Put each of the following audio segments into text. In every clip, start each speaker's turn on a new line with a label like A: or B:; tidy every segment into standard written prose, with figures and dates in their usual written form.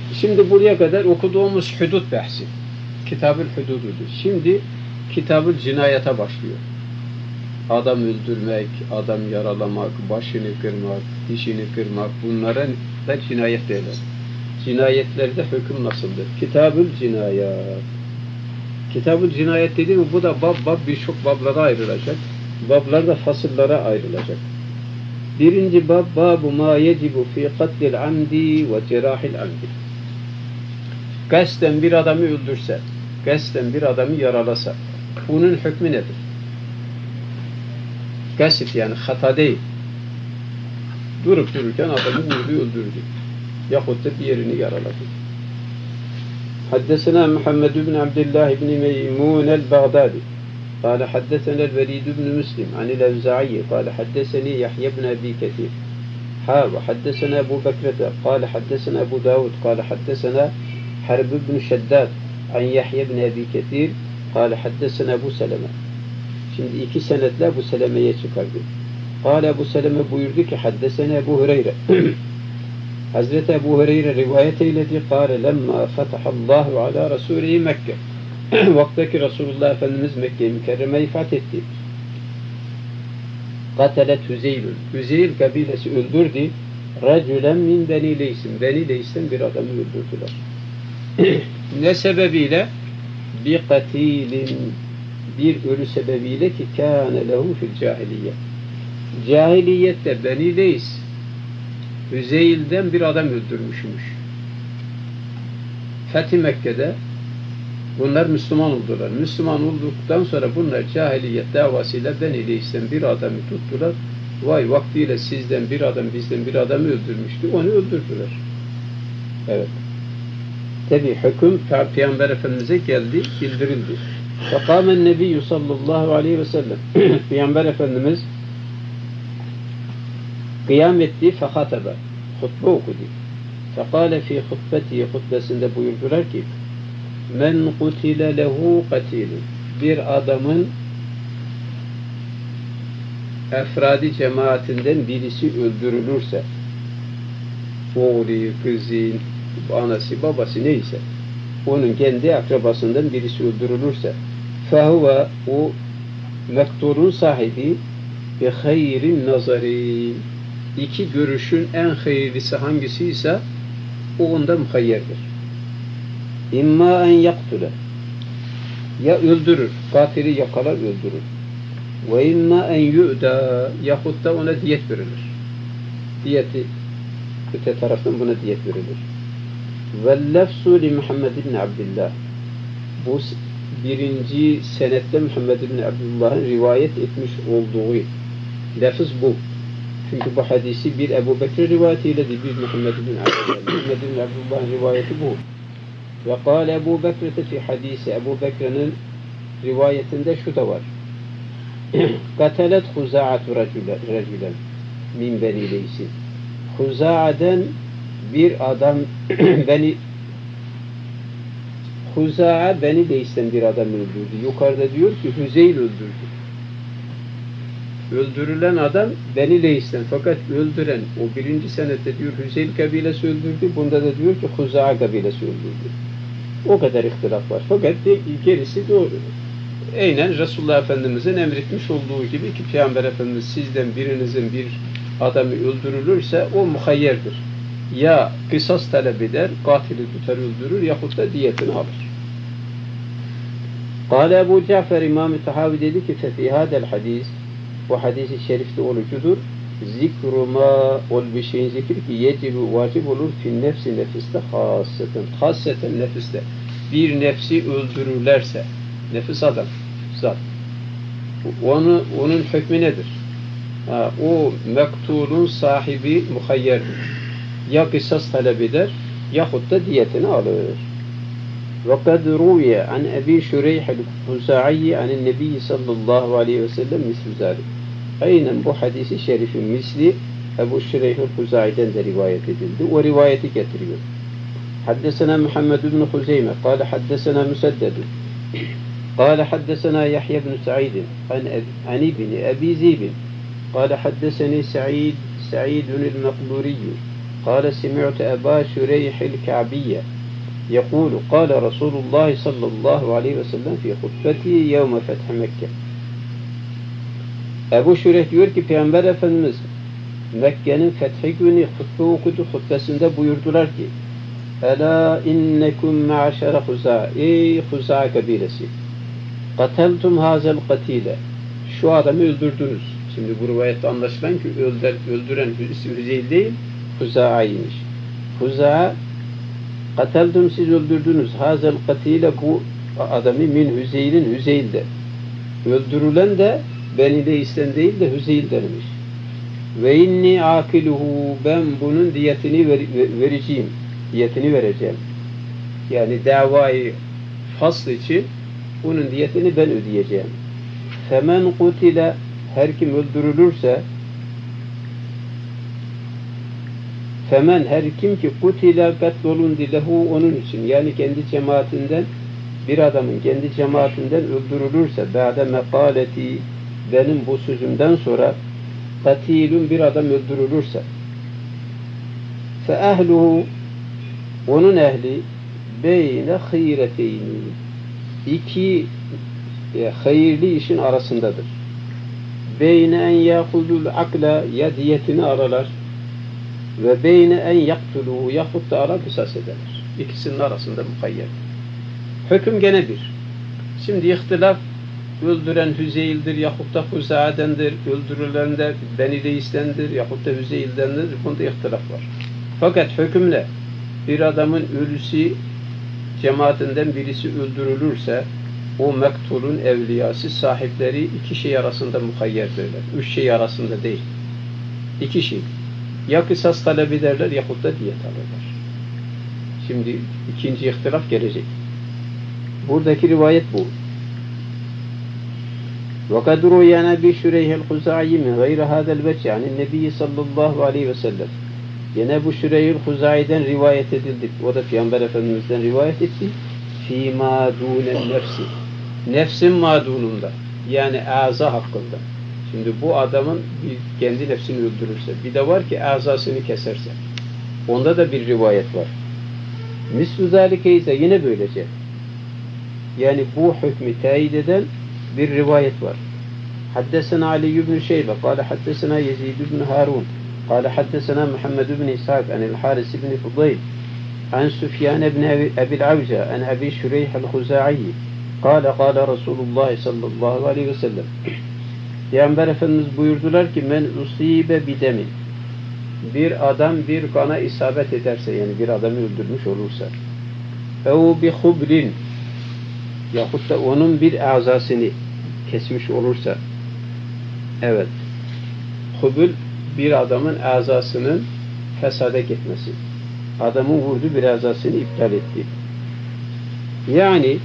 A: Şimdi buraya kadar okuduğumuz hudut bahsi. Kitab-ül Hudududur. Şimdi Kitab-ül Cinayete başlıyor. Adam öldürmek, adam yaralamak, başını kırmak, dişini kırmak, bunlara da cinayet derler. Cinayetlerde hüküm nasıldır? Kitab-ül Cinayet. Kitab-ül Cinayet dediğim bu da bab birçok bablara ayrılacak. Bablar da fasıllara ayrılacak. Birinci bab, babu ma yecibu fi katlil amdi ve cerahil amdi. Kasten bir adamı öldürse, kasten bir adamı yaralasa, bunun hükmü nedir? Kasit yani hata değil. Durup dururken adamı vurdu, öldürdü. Yahut da bir yerini yaraladı. Haddesena Muhammed ibn Abdullah ibn Meymun el-Baghdadi. قال حدثنا الوليد بن مسلم عن الأوزاعي قال حدثني يحيى بن أبي كثير وحدثنا أبو بكرة قال حدثنا أبو داود قال حدثنا حرب بن شداد عن يحيى بن أبي كثير قال حدثنا أبو سلمة. Şimdi iki senetle Ebu Seleme'ye çıkardı. Kâle Ebu Seleme buyurdu ki haddesene Ebu Hureyre. Hazreti Ebu Hureyre rivayet eyledi. Kâle lemma fetahallahu ala Resulî Mekke. Vaktaki Resulullah Efendimiz Mekke-i Mükerreme'yi fethetti. Katelet Hüzeylün. Hüzeyl kabilesi öldürdü. Racülen min Beni Leys'in. Beni Leys'ten bir adamı öldürdüler. Ne sebebiyle? Bi katilin. Bir ölü sebebiyle ki kâne lehu fil cahiliye. Cahiliyette Beni Leys Hüzeyl'den bir adam öldürmüşmüş. Fethi Mekke'de bunlar Müslüman oldular. Müslüman olduktan sonra bunlar cahiliyet davasıyla Beni Leys'ten bir adamı tuttular. Vay vaktiyle sizden bir adam bizden bir adamı öldürmüştü. Onu öldürdüler. Evet. Tabi hüküm Peygamber Efendimiz'e geldi, bildirildi. Fekâmen nebiyyü sallallahu aleyhi ve sellem. Peygamber Efendimiz kıyam etti, fehatebe. Hutbe okudu. Fekâle fî hutbeti, hutbesinde buyurdular ki men kutile lehu katilun. Bir adamın efradi cemaatinden birisi öldürülürse, oğlu, kızı, anası, babası neyse, onun kendi akrabasından birisi öldürülürse, fehuve o mektulun sahibi bi hayrin nazari. İki görüşün en hayırlısı hangisi ise o onda muhayyerdir. İmma en yaktule, ya öldürür, katili yakalar öldürür. Ve imma en yu'da, yahut da ona diyet verilir. Diyeti, öte taraftan buna diyet verilir. Ve lefsu li Muhammed ibn Abdullah. Bu birinci senette Muhammed ibn Abdullah'ın rivayet etmiş olduğu lafız bu. Çünkü bu hadisi bir Ebu Bekir rivayetiyle bir Muhammed ibn Abdullah. Muhammed ibn Abdullah'ın rivayeti bu. Ve kâle Ebu Bekir'te fi hadisi, Ebu Bekir'in rivayetinde şu da var. Katelet Huza'atu racülen min Beni Leys'in. Huza'adan bir adam Huza'a Beni Leys'ten bir adam öldürdü. Yukarıda diyor ki Hüzeyl öldürdü. Öldürülen adam Beni Leys'ten, fakat öldüren o birinci senette diyor Hüzeyl kabilesi öldürdü. Bunda da diyor ki Huza'a kabilesi öldürdü. O kadar ihtilaf var. Fakat gerisi doğru. Aynen Resulullah Efendimiz'in emretmiş olduğu gibi ki Peygamber Efendimiz sizden birinizin bir adamı öldürülürse o muhayyerdir. Ya kısas talep eder, katili tutar öldürür yahut da diyetini alır. Kâle Ebu Cafer İmam-ı Tahavi dedi ki fefî hâdel hadis, bu hadis-i şerifte olucudur. Zikru ma ol bir şeyin zikri ki yecibu vacip olur fin nefsi nefiste hasseten nefiste. Bir nefsi öldürürlerse, nefis adam, zat. Onun hükmü nedir? O mektulun sahibi muhayyerdir. Ya kısas talep eder yahut da diyetini alır. وَقَدْ رُوِيَ عَنْ اَب۪ي شُرَيْحِ الْخُزَاعِيِّ عَنِ النَّب۪ي sallallahu aleyhi ve sellem misl zâlik. Aynen bu hadisi şerifin misli Ebu Şureyh'ül Huzai'den de rivayet edildi. O rivayeti getiriyor. Haddesena Muhammed ibn Huzeyme قال حدثنا مسدد قال حدثنا يحيى بن سعيد عن ابن أبي ذئب قال حدثني سعيد المقبوري قال سمعت أبا شريح الكعبية يقول قال رسول الله صلى الله عليه وسلم في خطبته يوم فتح مكة. Ebu Şureyh diyor ki Peygamber Efendimiz Mekke'nin fethi günü hutbe okudu. Hutbesinde buyurdular ki Ela innekum ma'aşere Huza, ey Huza kabilesi, kateltum hazel katile, şu adamı öldürdünüz. Şimdi bu rivayette anlaşılan ki öldüren Hüzeyl değil, Huza'ymış. Huza, kateltum, siz öldürdünüz hazel katile, bu adamı min Hüzeyl'in, Hüzeyl'de. Öldürülen de Beni Leys'ten değil de Hüzeyl'denmiş. Ve inni akiluhu, ben bunun diyetini vereceğim. Diyetini vereceğim. Yani davayı fasl için bunun diyetini ben ödeyeceğim. Femen kutile, her kim öldürülürse, femen, her kim ki kutile katlolun dilehu, onun için, yani kendi cemaatinden bir adamın kendi cemaatinden öldürülürse, ba'de mekaleti, benim bu sözümden sonra katilun, bir adam öldürülürse, fe ehluhu, onun ehli beyne hayreteyni, iki hayırlı işin arasındadır. Beyne en yakudul akla, ya diyetini aralar, ve beyne en yaktuluhu, yahut da ara kısas ederler. İkisinin arasında mukayyet. Hüküm gene bir. Şimdi ihtilaf, öldüren Hüzeyl'dir yahut da Huza'dendir, öldürülen de Beni Leys'tendir yahut da Hüzeyl'dendir. Bunda ihtilaf var. Fakat hükümle bir adamın ölüsü cemaatinden birisi öldürülürse o mektulun evliyası, sahipleri iki şey arasında mukayyerdirler. Üç şey arasında değil. İki şey. Ya kısas talep ederler yahut da diyet alırlar. Şimdi ikinci ihtilaf gelecek. Buradaki rivayet bu. وَقَدْ رُوِيَ عَنْ أَبِي شُرَيْحِ الْخُزَاعِيِّ مِنْ غَيْرِ هَذَا الْوَجْهِ عَنِ النَّبِيِّ sallallahu aleyhi ve sellem. Yine bu Şüreyh-i Huzai'den rivayet edildi. O da Peygamber Efendimiz'den rivayet etti. فِي مَا دُونَ النَّفْسِ, nefsin madununda, yani aza hakkında. Şimdi bu adamın kendi nefsini öldürürse, bir de var ki azasını keserse. Onda da bir rivayet var. مِسْلُ ذَٰلِكَ ise yine böylece. Yani bu hükmü teyit eden bir rivayet var. Haddesena Ali ibn Şeybe, kâle haddesena Yezid ibn Harun, kâle haddesena Muhammed ibn İshak, anil Haris ibn Fudayl, an Süfyan ibn Ebil Avca, an Abi Şureyh el-Huza'i, kâle Resulullah sallallahu aleyhi ve sellem. Peygamber Efendimiz buyurdular ki, men usibe bidemin, bir adam bir kana isabet ederse, yani bir adamı öldürmüş olursa, ev bi hublin, yahut da onun bir azasını kesmiş olursa, evet, hubul bir adamın azasının fesada gitmesi, adamın vurdu bir azasını iptal etti. Yani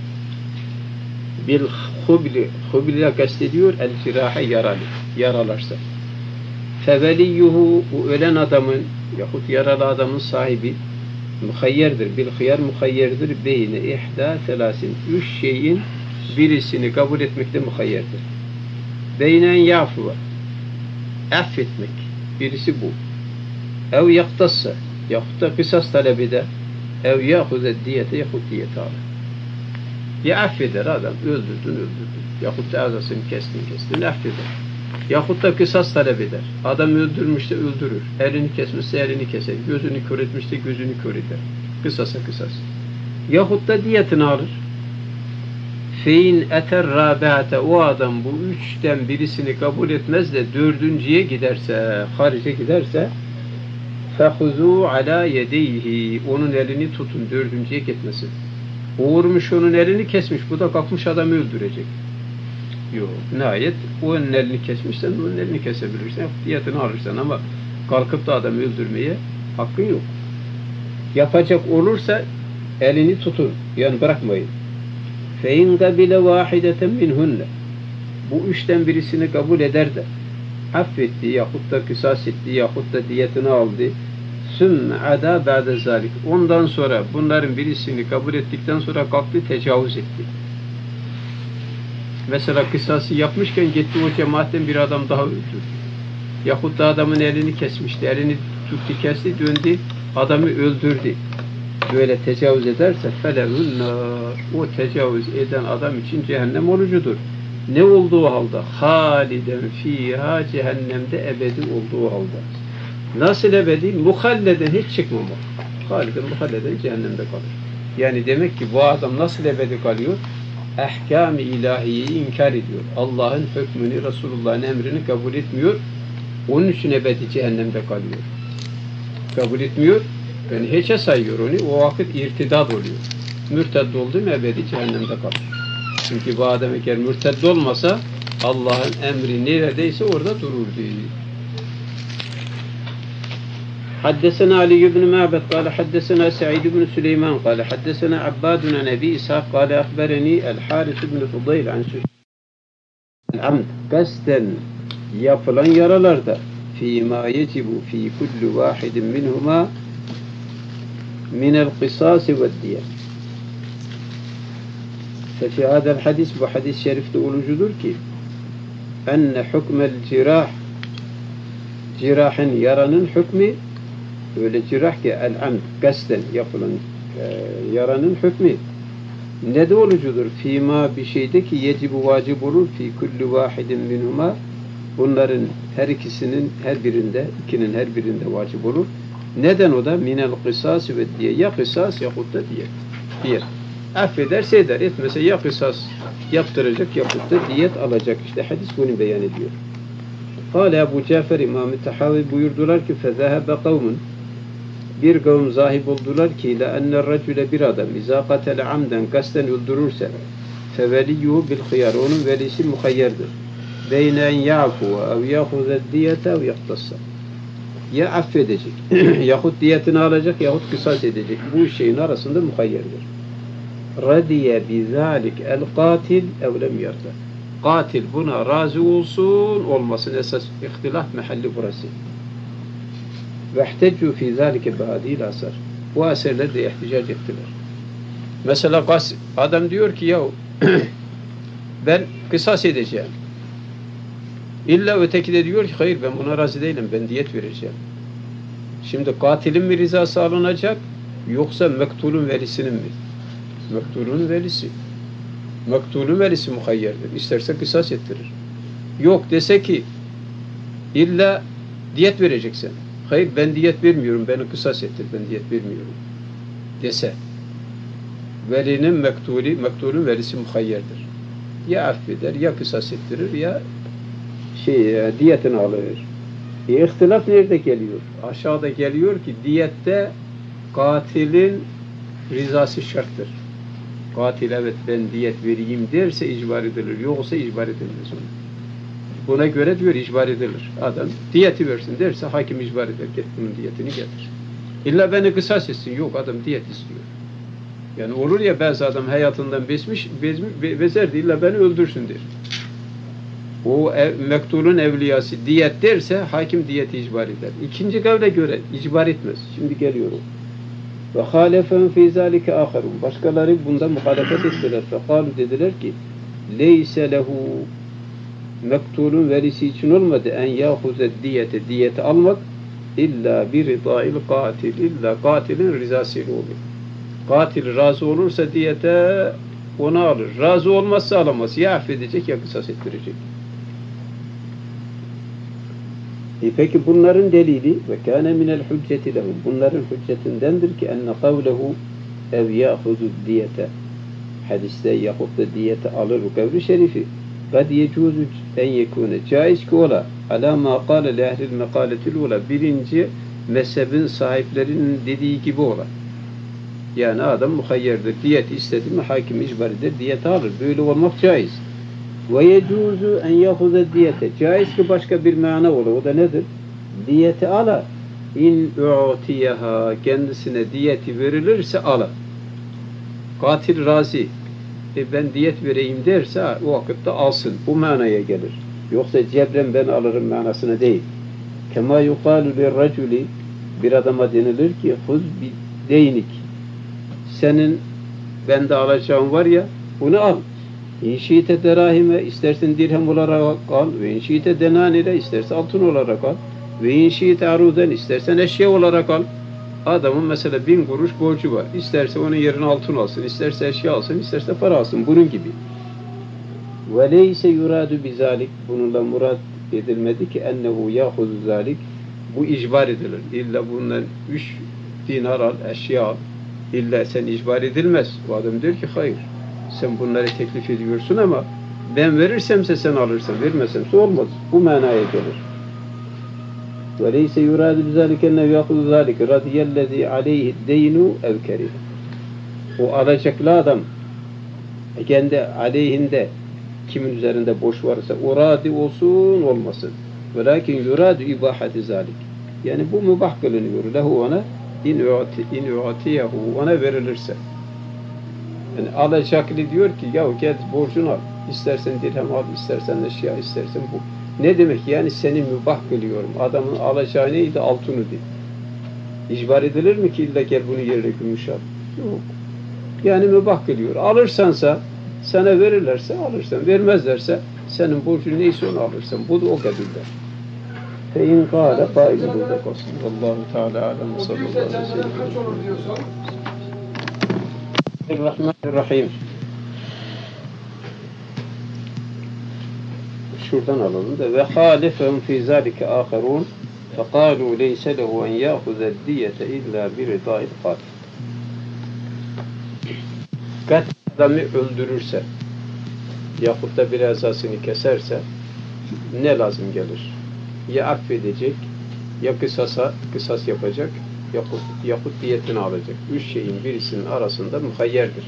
A: bil hubli kastediyor el cirahe, yaralarsa. Feveliyyuhu, bu ölen adamın yahut yaralı adamın sahibi muhayyerdir. Bil hıyar muhayyerdir. Beyne ihda selasin. Üç şeyin birisini kabul etmekte muhayyerdir. Beynen yafuva, affetmek. Birisi bu. Ev yaktassa, yahut da kısas talep eder. Ev yahuze diyete, yahut diyete alır. Ya affeder adam, öldürdün. Yahut da azasını kestin, affeder. Yahut da kısas talep eder. Adam öldürmüşse öldürür. Elini kesmişse elini keser. Gözünü kör etmişse gözünü kör eder. Kısasa kısas. Yahut da diyetini alır. Fein eter rabiate, o adam bu üçten birisini kabul etmez de dördüncüye giderse, harice giderse, fehuzu ala yedeyhi, onun elini tutun, dördüncüye gitmesin. Vurmuş onun elini kesmiş, bu da kalkmış adamı öldürecek. Yok, nihayet onun elini kesmişsen onun elini kesebilirsin, diyetini alırsan, ama kalkıp da adamı öldürmeye hakkın yok. Yapacak olursa elini tutun, yani bırakmayın. فَاِنْ قَبِلَ وَاحِدَةً مِنْهُنَّ, bu üçten birisini kabul eder de affetti, yahut da kısas etti, yahut da diyetini aldı. ثُمَّ عَدَى بَعْدَ ذَٰلِكَ, ondan sonra bunların birisini kabul ettikten sonra kalktı, tecavüz etti. Mesela kısası yapmışken gitti o cemaatten bir adam daha öldürdü. Yahut da adamın elini kesmişti, elini tuttu kesti döndü adamı öldürdü. Böyle tecavüz ederse felehun nar. O tecavüz eden adam için cehennem orucudur. Ne olduğu halde? Haliden fiha cehennemde ebedi olduğu halde. Nasıl ebedi? Muhalleden hiç çıkmamak. Haliden muhalleden cehennemde kalır. Yani demek ki bu adam nasıl ebedi kalıyor? Ahkam-ı ilahiyeyi inkar ediyor. Allah'ın hükmünü, Resulullah'ın emrini kabul etmiyor. Onun için ebedi cehennemde kalıyor. Kabul etmiyor. Yani hiçe sayıyor onu. O vakit irtidad oluyor. Mürted oldu mu ebedi cehennemde kalır. Çünkü bu adam eğer mürted olmasa Allah'ın emri neredeyse orada dururdu. حدثنا علي بن معبد قال حدثنا سعيد بن سليمان قال حدثنا عباد عن أبي إسحاق قال أخبرني الحارث بن فضيل عن العمد قصدا yapılan yaralarda فيما يجب في كل واحد منهما من القصاص والدية. ففي هذا الحديث bu hadis şerifte olucudur ki enne hukmel cirah cirahın yaranın hükmü öyle cirah ki el-amd kasten yapılan yaranın hükmü ne de olucudur? Fîmâ bir şeyde ki yecibu vacip olur fi kulli vahidin minhuma bunların her ikisinin her birinde ikinin her birinde vacip olur. Neden o da? Minel kısas ve diye. Ya kısas yahut da diye. Bir. Affederse eder. Etmese ya kısas yaptıracak yahut da diyet alacak. İşte hadis bunu beyan ediyor. Kâle Ebu Cafer İmam-ı Tahavi buyurdular ki فَذَهَبَ قَوْمٌ bir kavim zahib oldular ki لَاَنَّ الرَّجُلَ bir adam اِذَا قَتَلَ عَمْدًا kasten öldürürse فَوَلِيُّهُ بِالْخِيَارِ onun velisi muhayyerdir. بَيْنَ اَنْ يَعْفُوَ اَوْ يَأْخُذَ الدِّيَةَ اَوْ يَقْتَصَّ ya affedecek, yahut diyetini alacak, yahut kısas edecek. Bu şeyin arasında muhayyerdir. Radiye bizalik el katil evlem yarda. Katil buna razı olsun, olmasın. Esas ihtilaf mehalli burası. Ve ihteccu fi zalike bihadil asar. Bu eserlerde ihticac ettiler. Mesela adam diyor ki ya ben kısas edeceğim. İlla öteki de diyor ki hayır ben buna razı değilim, ben diyet vereceğim. Şimdi katilin mi rızası alınacak yoksa mektulun velisinin mi? Mektulun velisi. Mektulun velisi muhayyerdir. İsterse kısas ettirir. Yok dese ki illa diyet vereceksin. Hayır ben diyet vermiyorum, beni kısas ettir, ben diyet vermiyorum dese velinin mektulun velisi muhayyerdir. Ya affeder, ya kısas ettirir, ya diyetini alır. İhtilaf nerede geliyor? Aşağıda geliyor ki diyette katilin rızası şarttır. Katil evet ben diyet vereyim derse icbar edilir. Yoksa icbar edilmez ona. Buna göre diyor icbar edilir. Adam diyeti versin derse hakim icbar eder. Git bunun diyetini getir. İlla beni kısas etsin. Yok adam diyet istiyor. Yani olur ya bazı adam hayatından bezerdi illa beni öldürsün der. O mektulun evliyası diyet derse hakim diyeti icbar eder. İkinci kavle göre icbar etmez. Şimdi geliyorum. Ve hâlefen fî zâlike âkharun. Başkaları bunda muhalefet ettiler. Fekâlu dediler ki leyse lehu mektulun velisi için olmadı en yâhuze diyeti almak illa bir ridâil katil. İlla katilin rızasıyla olur. Katil razı olursa diyete onu alır. Razı olmazsa alamaz. Ya affedecek ya kısas ettirecek. Peki bunların delili ve kâne minel hücceti lehum. Bunların hüccetindendir ki enne kavlehu ev yâhuzu diyete. Hadiste yahut da diyete alır bu kavli şerifi. Kad yecuzu en yekûne. Caiz ki ola. Alâ mâ kâle lehlil mekâletil ola. Birinci mezhebin sahiplerinin dediği gibi ola. Yani adam muhayyerdir. Diyet istedi mi hakim icbar eder. Diyeti alır. Böyle olmak caiz. Ve yecuzu en yahuze diyete. Caiz ki başka bir mana olur. O da nedir? Diyeti ala. İn u'tiyeha. Kendisine diyeti verilirse ala. Katil razi. Ben diyet vereyim derse o vakitte alsın. Bu manaya gelir. Yoksa cebren ben alırım manasına değil. Kema yukalu lirraculi. Bir adama denilir ki huz bi deynik. Senin bende alacağın var ya bunu al. İnşiite derahime istersen dirhem olarak al ve inşiite denanire isterse altın olarak al. Ve inşiite aruden, istersen eşya olarak al. Adamın mesela 1000 kuruş borcu var. İsterse onun yerine altın alsın, isterse eşya alsın, isterse para alsın. Bunun gibi. Ve leyse yuradu bizalik, bununla murad edilmedi ki ennehu yahuzu zalik, bu icbar edilir. İlla bundan 3 dinar al, eşya al. İlla sen icbar edilmez. Bu adam diyor ki hayır. Sen bunları teklif ediyorsun ama ben verirsemse sen alırsın, vermezsemse olmaz. Bu manaya gelir. Ve leyse yuradu bizalik ennehu yahuzu zalik radiyellezi aleyhi deynu ev kerih. O alacaklı adam kendi aleyhinde kimin üzerinde borç varsa o radi olsun olmasın. Velakin yuradu ibahati zalik. Yani bu mübah kılınıyor. Lehu ona in u'tiyahu, ona verilirse. Yani alacaklı diyor ki ya gel borcunu al. İstersen dirhem al, istersen eşya, istersen bu. Ne demek? Yani seni mübah kılıyorum. Adamın alacağı neydi? Altını değil. İcbar edilir mi ki illa gel bunu yerine gümüş al? Yok. Yani mübah kılıyor. Alırsansa sana verirlerse alırsan, vermezlerse senin borcun neyse onu alırsan. Bu da o kadardır. Fein kâle faiz burada kalsın. Allahu Teala alem sallallahu aleyhi ve sellem. Kaç olur diyorsun? Bismillahirrahmanirrahim. Şuradan alalım da ve halifehum fi zalike âkharûn fekâlû leyse lehu en yâhuze diyete illâ biridâil katil. Katil adamı öldürürse yahut da bir azasını keserse ne lazım gelir? Ya affedecek, ya kısas yapacak, yahut diyetini alacak. 3 şeyin birisinin arasında muhayyerdir.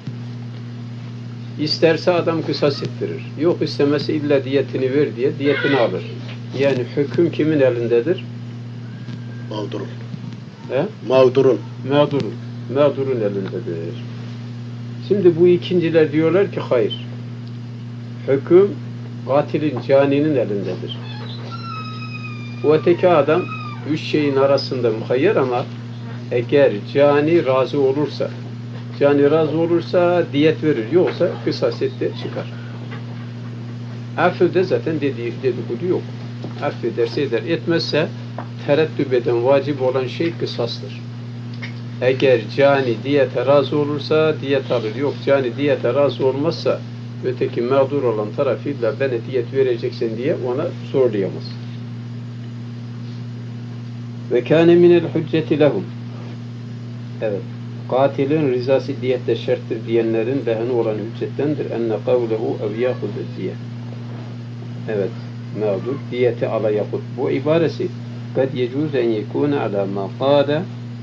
A: İsterse adam kısas ettirir. Yok istemesi illa diyetini ver diye diyetini alır. Yani hüküm kimin elindedir?
B: Mağdurun.
A: He?
B: Mağdurun.
A: Mağdurun elindedir. Şimdi bu ikinciler diyorlar ki hayır. Hüküm katilin, caninin elindedir. Bu öteki adam 3 şeyin arasında muhayyer ama eğer cani razı olursa diyet verir. Yoksa kısas etti çıkar. Affede zaten dedikodu yok. Affederse eder. Etmezse tereddüt eden vacip olan şey kısastır. Eğer cani diyete razı olursa diyet alır. Yok cani diyete razı olmazsa öteki mağdur olan tarafıyla bana diyet vereceksin diye ona zorlayamaz. Ve kâne minel hücceti lehum. Evet. Katilin rızası diyette şerttir diyenlerin lehine olan hüccettendir. Enne kavlehu ev yâhuze diye. Evet. Mağdur diyeti ala yahut. Bu ibaresi kad yecûz en yekûne ala ma qâle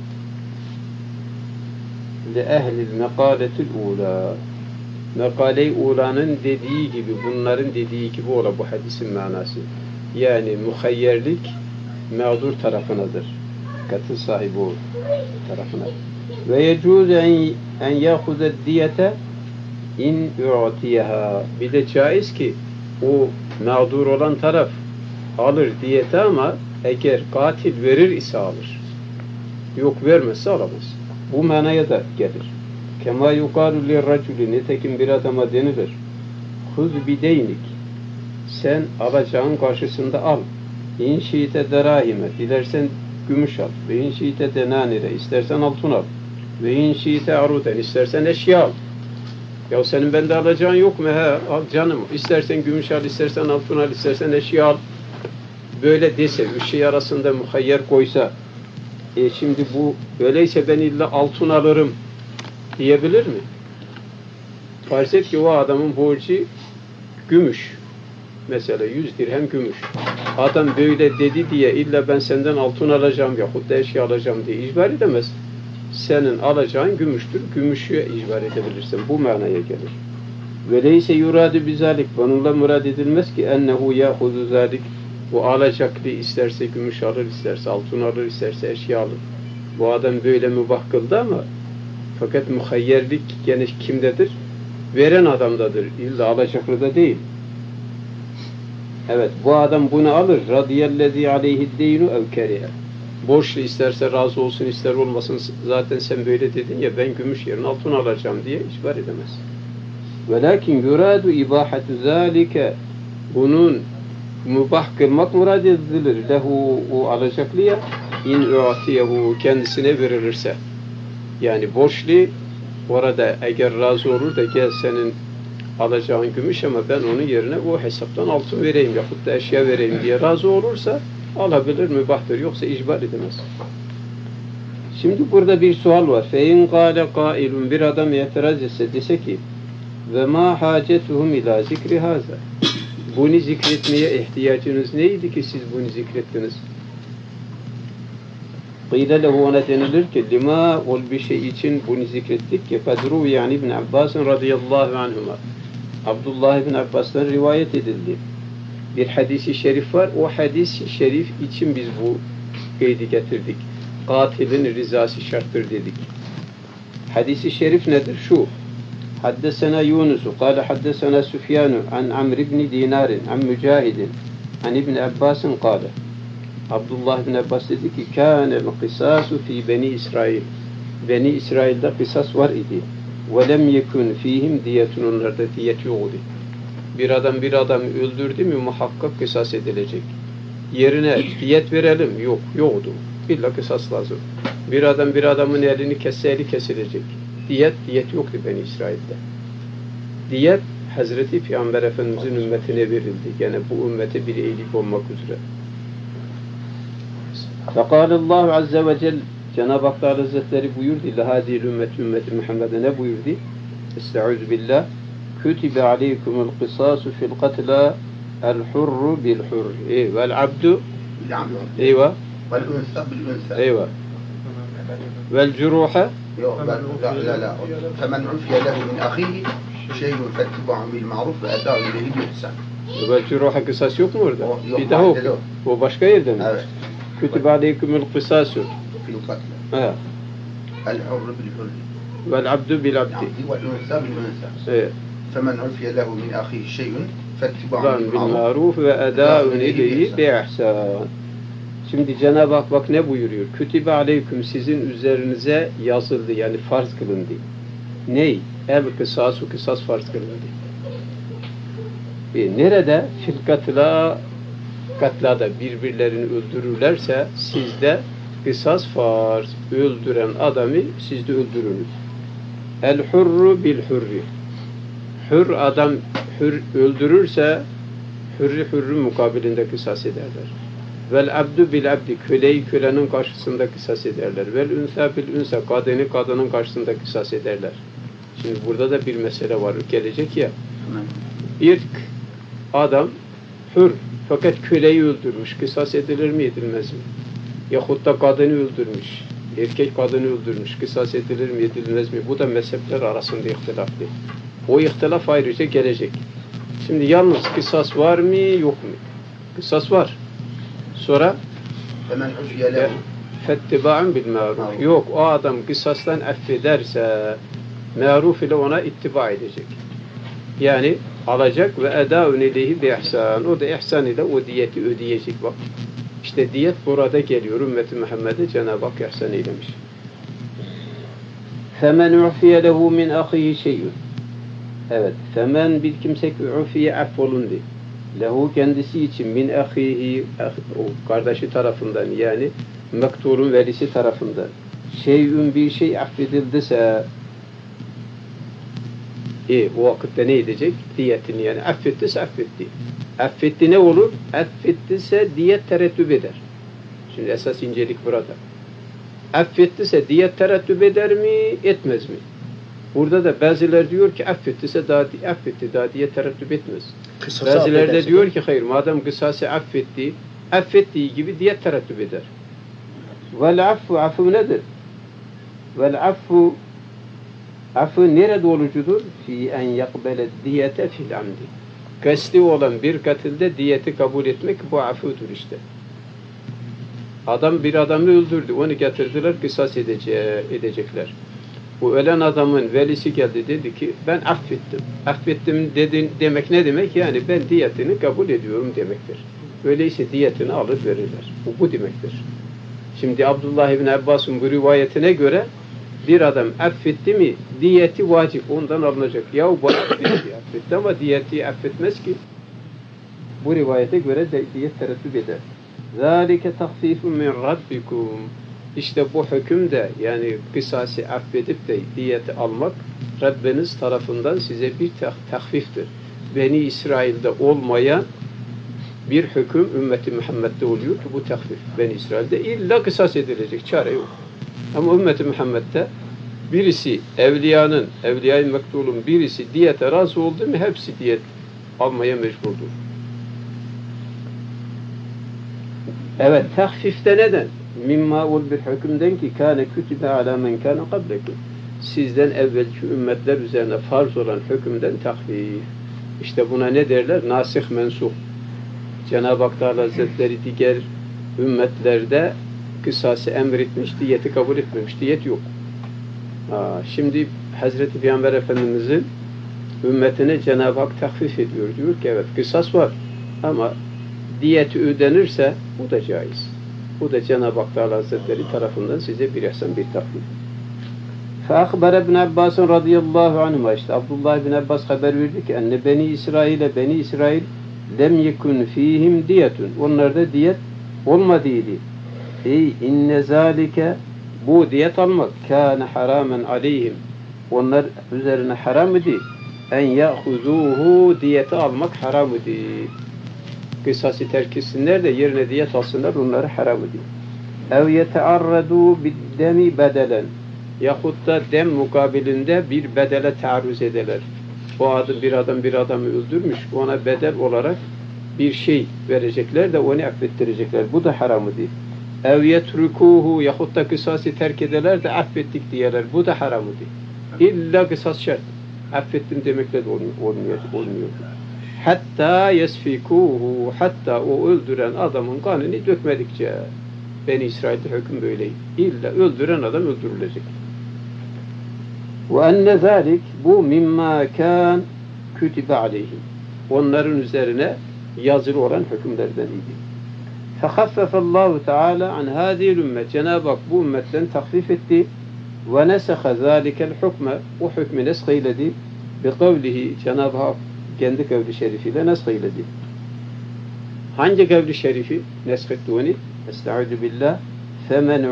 A: li ehlil mekâletil ûlâ. Mekâle-i ûlânın dediği gibi, bunların dediği gibi ola bu hadisin manası. Yani muhayyerlik mağdur tarafınadır. Katil sahibi o tarafına. Ve yecûz en yâhuze diyete in u'tiyeha. Bir de caiz ki o mağdur olan taraf alır diyete ama eğer katil verir ise alır. Yok vermezse alamaz. Bu manaya da gelir. Kema yukarı lirraculi, nitekim bir adama denilir. Huz bideynik, sen alacağın karşısında al. İnşiite derahime, dilersen gümüş al. Ve inşiite denanire, istersen altın al. Ve inşiite aruden, istersen eşya al. Ya senin bende alacağın yok mu? He, al canım. İstersen gümüş al, istersen altın al, istersen eşya al. Böyle dese, 3 şey arasında muhayyer koysa, şimdi bu öyleyse ben illa altın alırım diyebilir mi? Farz et ki o adamın borcu gümüş. Mesela 100 dirhem gümüş. Adam böyle dedi diye illa ben senden altın alacağım yahut da eşya alacağım diye icbar edemez. Senin alacağın gümüştür. Gümüşü icbar edebilirsin. Bu manaya gelir. Veleyse yuradu bizalik. Bununla murad edilmez ki ennehu yahuzu zalik. Bu alacaklı isterse gümüş alır, isterse altın alır, isterse eşya alır. Bu adam böyle mübah kıldı ama fakat muhayyerlik gene kimdedir? Veren adamdadır. İlla alacaklı da değil. Evet, bu adam bunu alır. Radiyellezi aleyhi deynu ev kerihe. Borçlu isterse razı olsun, ister olmasın. Zaten sen böyle dedin ya, ben gümüş yerine altın alacağım diye icbar edemez. Velakin yuradu ibahatu zalike. Bunun mübah kılmak murad edilir. Lehu o alacaklıya in u'tiyehu kendisine verilirse. Yani borçlu orada eğer razı olur da gel senin alacağın gümüş ama ben onun yerine o hesaptan altın vereyim yahut da eşya vereyim diye razı olursa alabilir, mübahtır. Yoksa icbar edemez. Şimdi burada bir sual var. Fein qâle qâilun bir adam itiraz etse dese ki ve ma hacetuhum ila zikri haza. Bunu zikretmeye ihtiyacınız neydi ki siz bunu zikrettiniz? Qîle lehu ona denilir ki lima ol bir şey için bunu zikrettik ki kadru yani İbn Abbas radıyallahu anhuma. Abdullah ibn Abbas'tan rivayet edildi. Bir hadisi şerif var. O hadisi şerif için biz bu kaydı getirdik. Katilin rızası şarttır dedik. Hadisi şerif nedir? Şu. Haddesena Yunus'u. Kale haddesena Süfyanu. An Amr ibn Dinarin. An Mücahidin. An İbn Abbas'ın kale. Abdullah ibn Abbas dedi ki kânel kısasu fi Beni İsrail. Beni İsrail'de kısas var idi. Ve lem yekun fihim diyetun onlarda diyet yoktu. Bir adam öldürdü mü muhakkak kısas edilecek. Yerine diyet verelim. Yoktu. İlla kısas lazım. Bir adamın elini kesse eli kesilecek. Diyet yoktu Beni İsrail'de. Diyet Hazreti Peygamber Efendimizin ümmetine verildi. Yani bu ümmete bir iyilik olmak üzere. Fekâlallahu azze ve celle Cenab-ı Hak Hazretleri buyurdu lehâzîl ümmeti Muhammed'e ne buyurdu? Estaizu billah kütübe aleykumul kısâsu fil katla el hurru bil hurri vel abdu eyvah
B: vel unsa bil unsa
A: eyvah vel curuha
B: la femen ufiye lehu min ahihi şeyun fettibu'un bil ma'ruf ve edâ'u ileyhi bi ihsan.
A: Vel curuha kısas yok mu orada?
B: Bir
A: daha oku. O başka yerde mi?
B: Evet.
A: Kütübe aleykumul kısâsu
B: fil katla el hurru bil hurri
A: vel abdu bil abdi
B: vel unsa bil unsa. Femen ufiye lehu min ahihi şeyun fettibu'un
A: bil ma'ruf ve edâ'u ileyhi bi ihsan. Şimdi Cenab-ı Hak bak ne buyuruyor? Kütübe aleyküm sizin üzerinize yazıldı yani farz kılındı. Ney? El kısasu kısas farz kılındı. Nerede? Fil katlada birbirlerini öldürürlerse sizde kısas farz. Öldüren adamı siz de öldürünüz. El hurru bil hurri. Hür adam öldürürse hürrü mukabilinde kısas ederler. Vel abdu bil abdi köleyi kölenin karşısında kısas ederler. Vel unsa bil unsa kadını kadının karşısında kısas ederler. Şimdi burada da bir mesele var. Gelecek ya. Bir adam hür fakat köleyi öldürmüş. Kısas edilir mi edilmez mi? Yahut da kadını öldürmüş. Erkek kadını öldürmüş. Kısas edilir mi edilmez mi? Bu da mezhepler arasında ihtilaflı. O ihtilaf ayrıca gelecek. Şimdi yalnız kısas var mı yok mu? Kısas var. Sonra fettiba'un bil ma'ruf. Yok o adam kısastan affederse ma'ruf ile ona ittiba edecek. Yani alacak ve edâ'un ileyhi bi ihsan. O da ihsan ile o diyeti ödeyecek bak. İşte diyet burada geliyor. Ümmeti Muhammed'e Cenab-ı Hak ihsan eylemiş. Femen ufiye lehu min ahihi şey'un. Evet. Femen bir kimse ki ufiye affolundu. Lehu kendisi için min ahihi o kardeşi tarafından yani mektulun velisi tarafından şeyün bir şey affedildiyse o vakitte ne edecek? Diyetini yani affettiyse affetti. Affetti ne olur? Affettiyse diyet tereddüt eder. Şimdi esas incelik burada. Affettiyse diyet tereddüt eder mi? Etmez mi? Burada da bazıları diyor ki affettiyse daha diyet tereddüt etmez. Bazıları da diyor ki hayır madem kısası affettiği gibi diyet tereddüt eder. Vel affu nedir? Vel affu nerede olucudur? Fi en yakbele diyete fil amdi. Kasti olan bir katilde diyeti kabul etmek bu affudur işte. Adam bir adamı öldürdü. Onu getirdiler kısas edecekler. Bu ölen adamın velisi geldi dedi ki ben affettim. Affettim demek ne demek? Yani ben diyetini kabul ediyorum demektir. Öyleyse diyetini alır verirler. Bu demektir. Şimdi Abdullah ibn Abbas'ın bu rivayetine göre bir adam affetti mi diyeti vacip ondan alınacak. Yahu bu affetti ama diyeti affetmez ki. Bu rivayete göre diyet tereddüt eder. ذَٰلِكَ تَخْفِيفٌ مِنْ رَبِّكُمْ İşte bu hüküm de yani kısası affedip de diyeti almak Rabbiniz tarafından size bir tahfiftir. Beni İsrail'de olmayan bir hüküm ümmeti Muhammed'de oluyor ki bu tahfif. Beni İsrail'de illa kısas edilecek. Çare yok. Ama ümmeti Muhammed'de birisi evliya-i mektulun birisi diyete razı oldu mu hepsi diyet almaya mecburdur. Evet, tahfifte neden? Mimma ol bir hükümden ki kâne kütübe alâ men kâne kablekum. Sizden evvelki ümmetler üzerine farz olan hükümden tahfif. İşte buna ne derler? Nasih mensuh. Cenab-ı Hak Teala Hazretleri diğer ümmetlerde kısası emretmiş, diyeti kabul etmemiş. Diyet yok. Şimdi Hazreti Peygamber Efendimiz'in ümmetine Cenab-ı Hak tahfif ediyor. Diyor ki evet kısas var ama diyeti ödenirse bu da caiz. Bu da Cenab-ı Hak Teala Hazretleri tarafından size bir ihsan, bir tahfif. فَاَخْبَرَ ابْنَ عَبَّاسٍ رَضِيَ اللّٰهُ عَنْهُمَا İşte Abdullah bin Abbas haber verdi ki enne Beni İsrail lem yekun fihim diyetun. Onlarda diyet olmadıydı. Ey inne zalike bu diyet almak kâne haramen aleyhim. Onlar üzerine haram idi. En ya'huzuhu diyeti almak haram idi. Kısası terk etsinler de yerine diyet alsınlar onları haram idi. Ev yetearradu biddemi bedelen. Yahut da dem mukabilinde bir bedele taarruz ederler. O adı bir adamı öldürmüş, ona bedel olarak bir şey verecekler de onu affettirecekler. Bu da haramı değil. Ev yetrukuhu yahut da kısası terk ederler de affettik diyorlar. Bu da haramı değil. İlla kısas şart. Affettim demekle de olmuyor. Hatta yesfikuhu hatta o öldüren adamın kanını dökmedikçe. Beni İsrail'de hüküm böyleydi. İlla öldüren adam öldürülecek. Ve enne zâlik bu mimma kân kütübe aleyhim. Onların üzerine yazılı olan hükümlerden idi. Fehaffefallahu Teala an hâzihil ümmet. Cenab-ı Hak bu ümmetten tahfif etti. Ve neseha zâlikel hükme. O hükmü nesheyledi. Bi kavlihi Cenab-ı Hak kendi kavli şerifiyle nesheyledi. Hangi kavli şerifi neshetti onu? Estaizu billah. فَمَنْ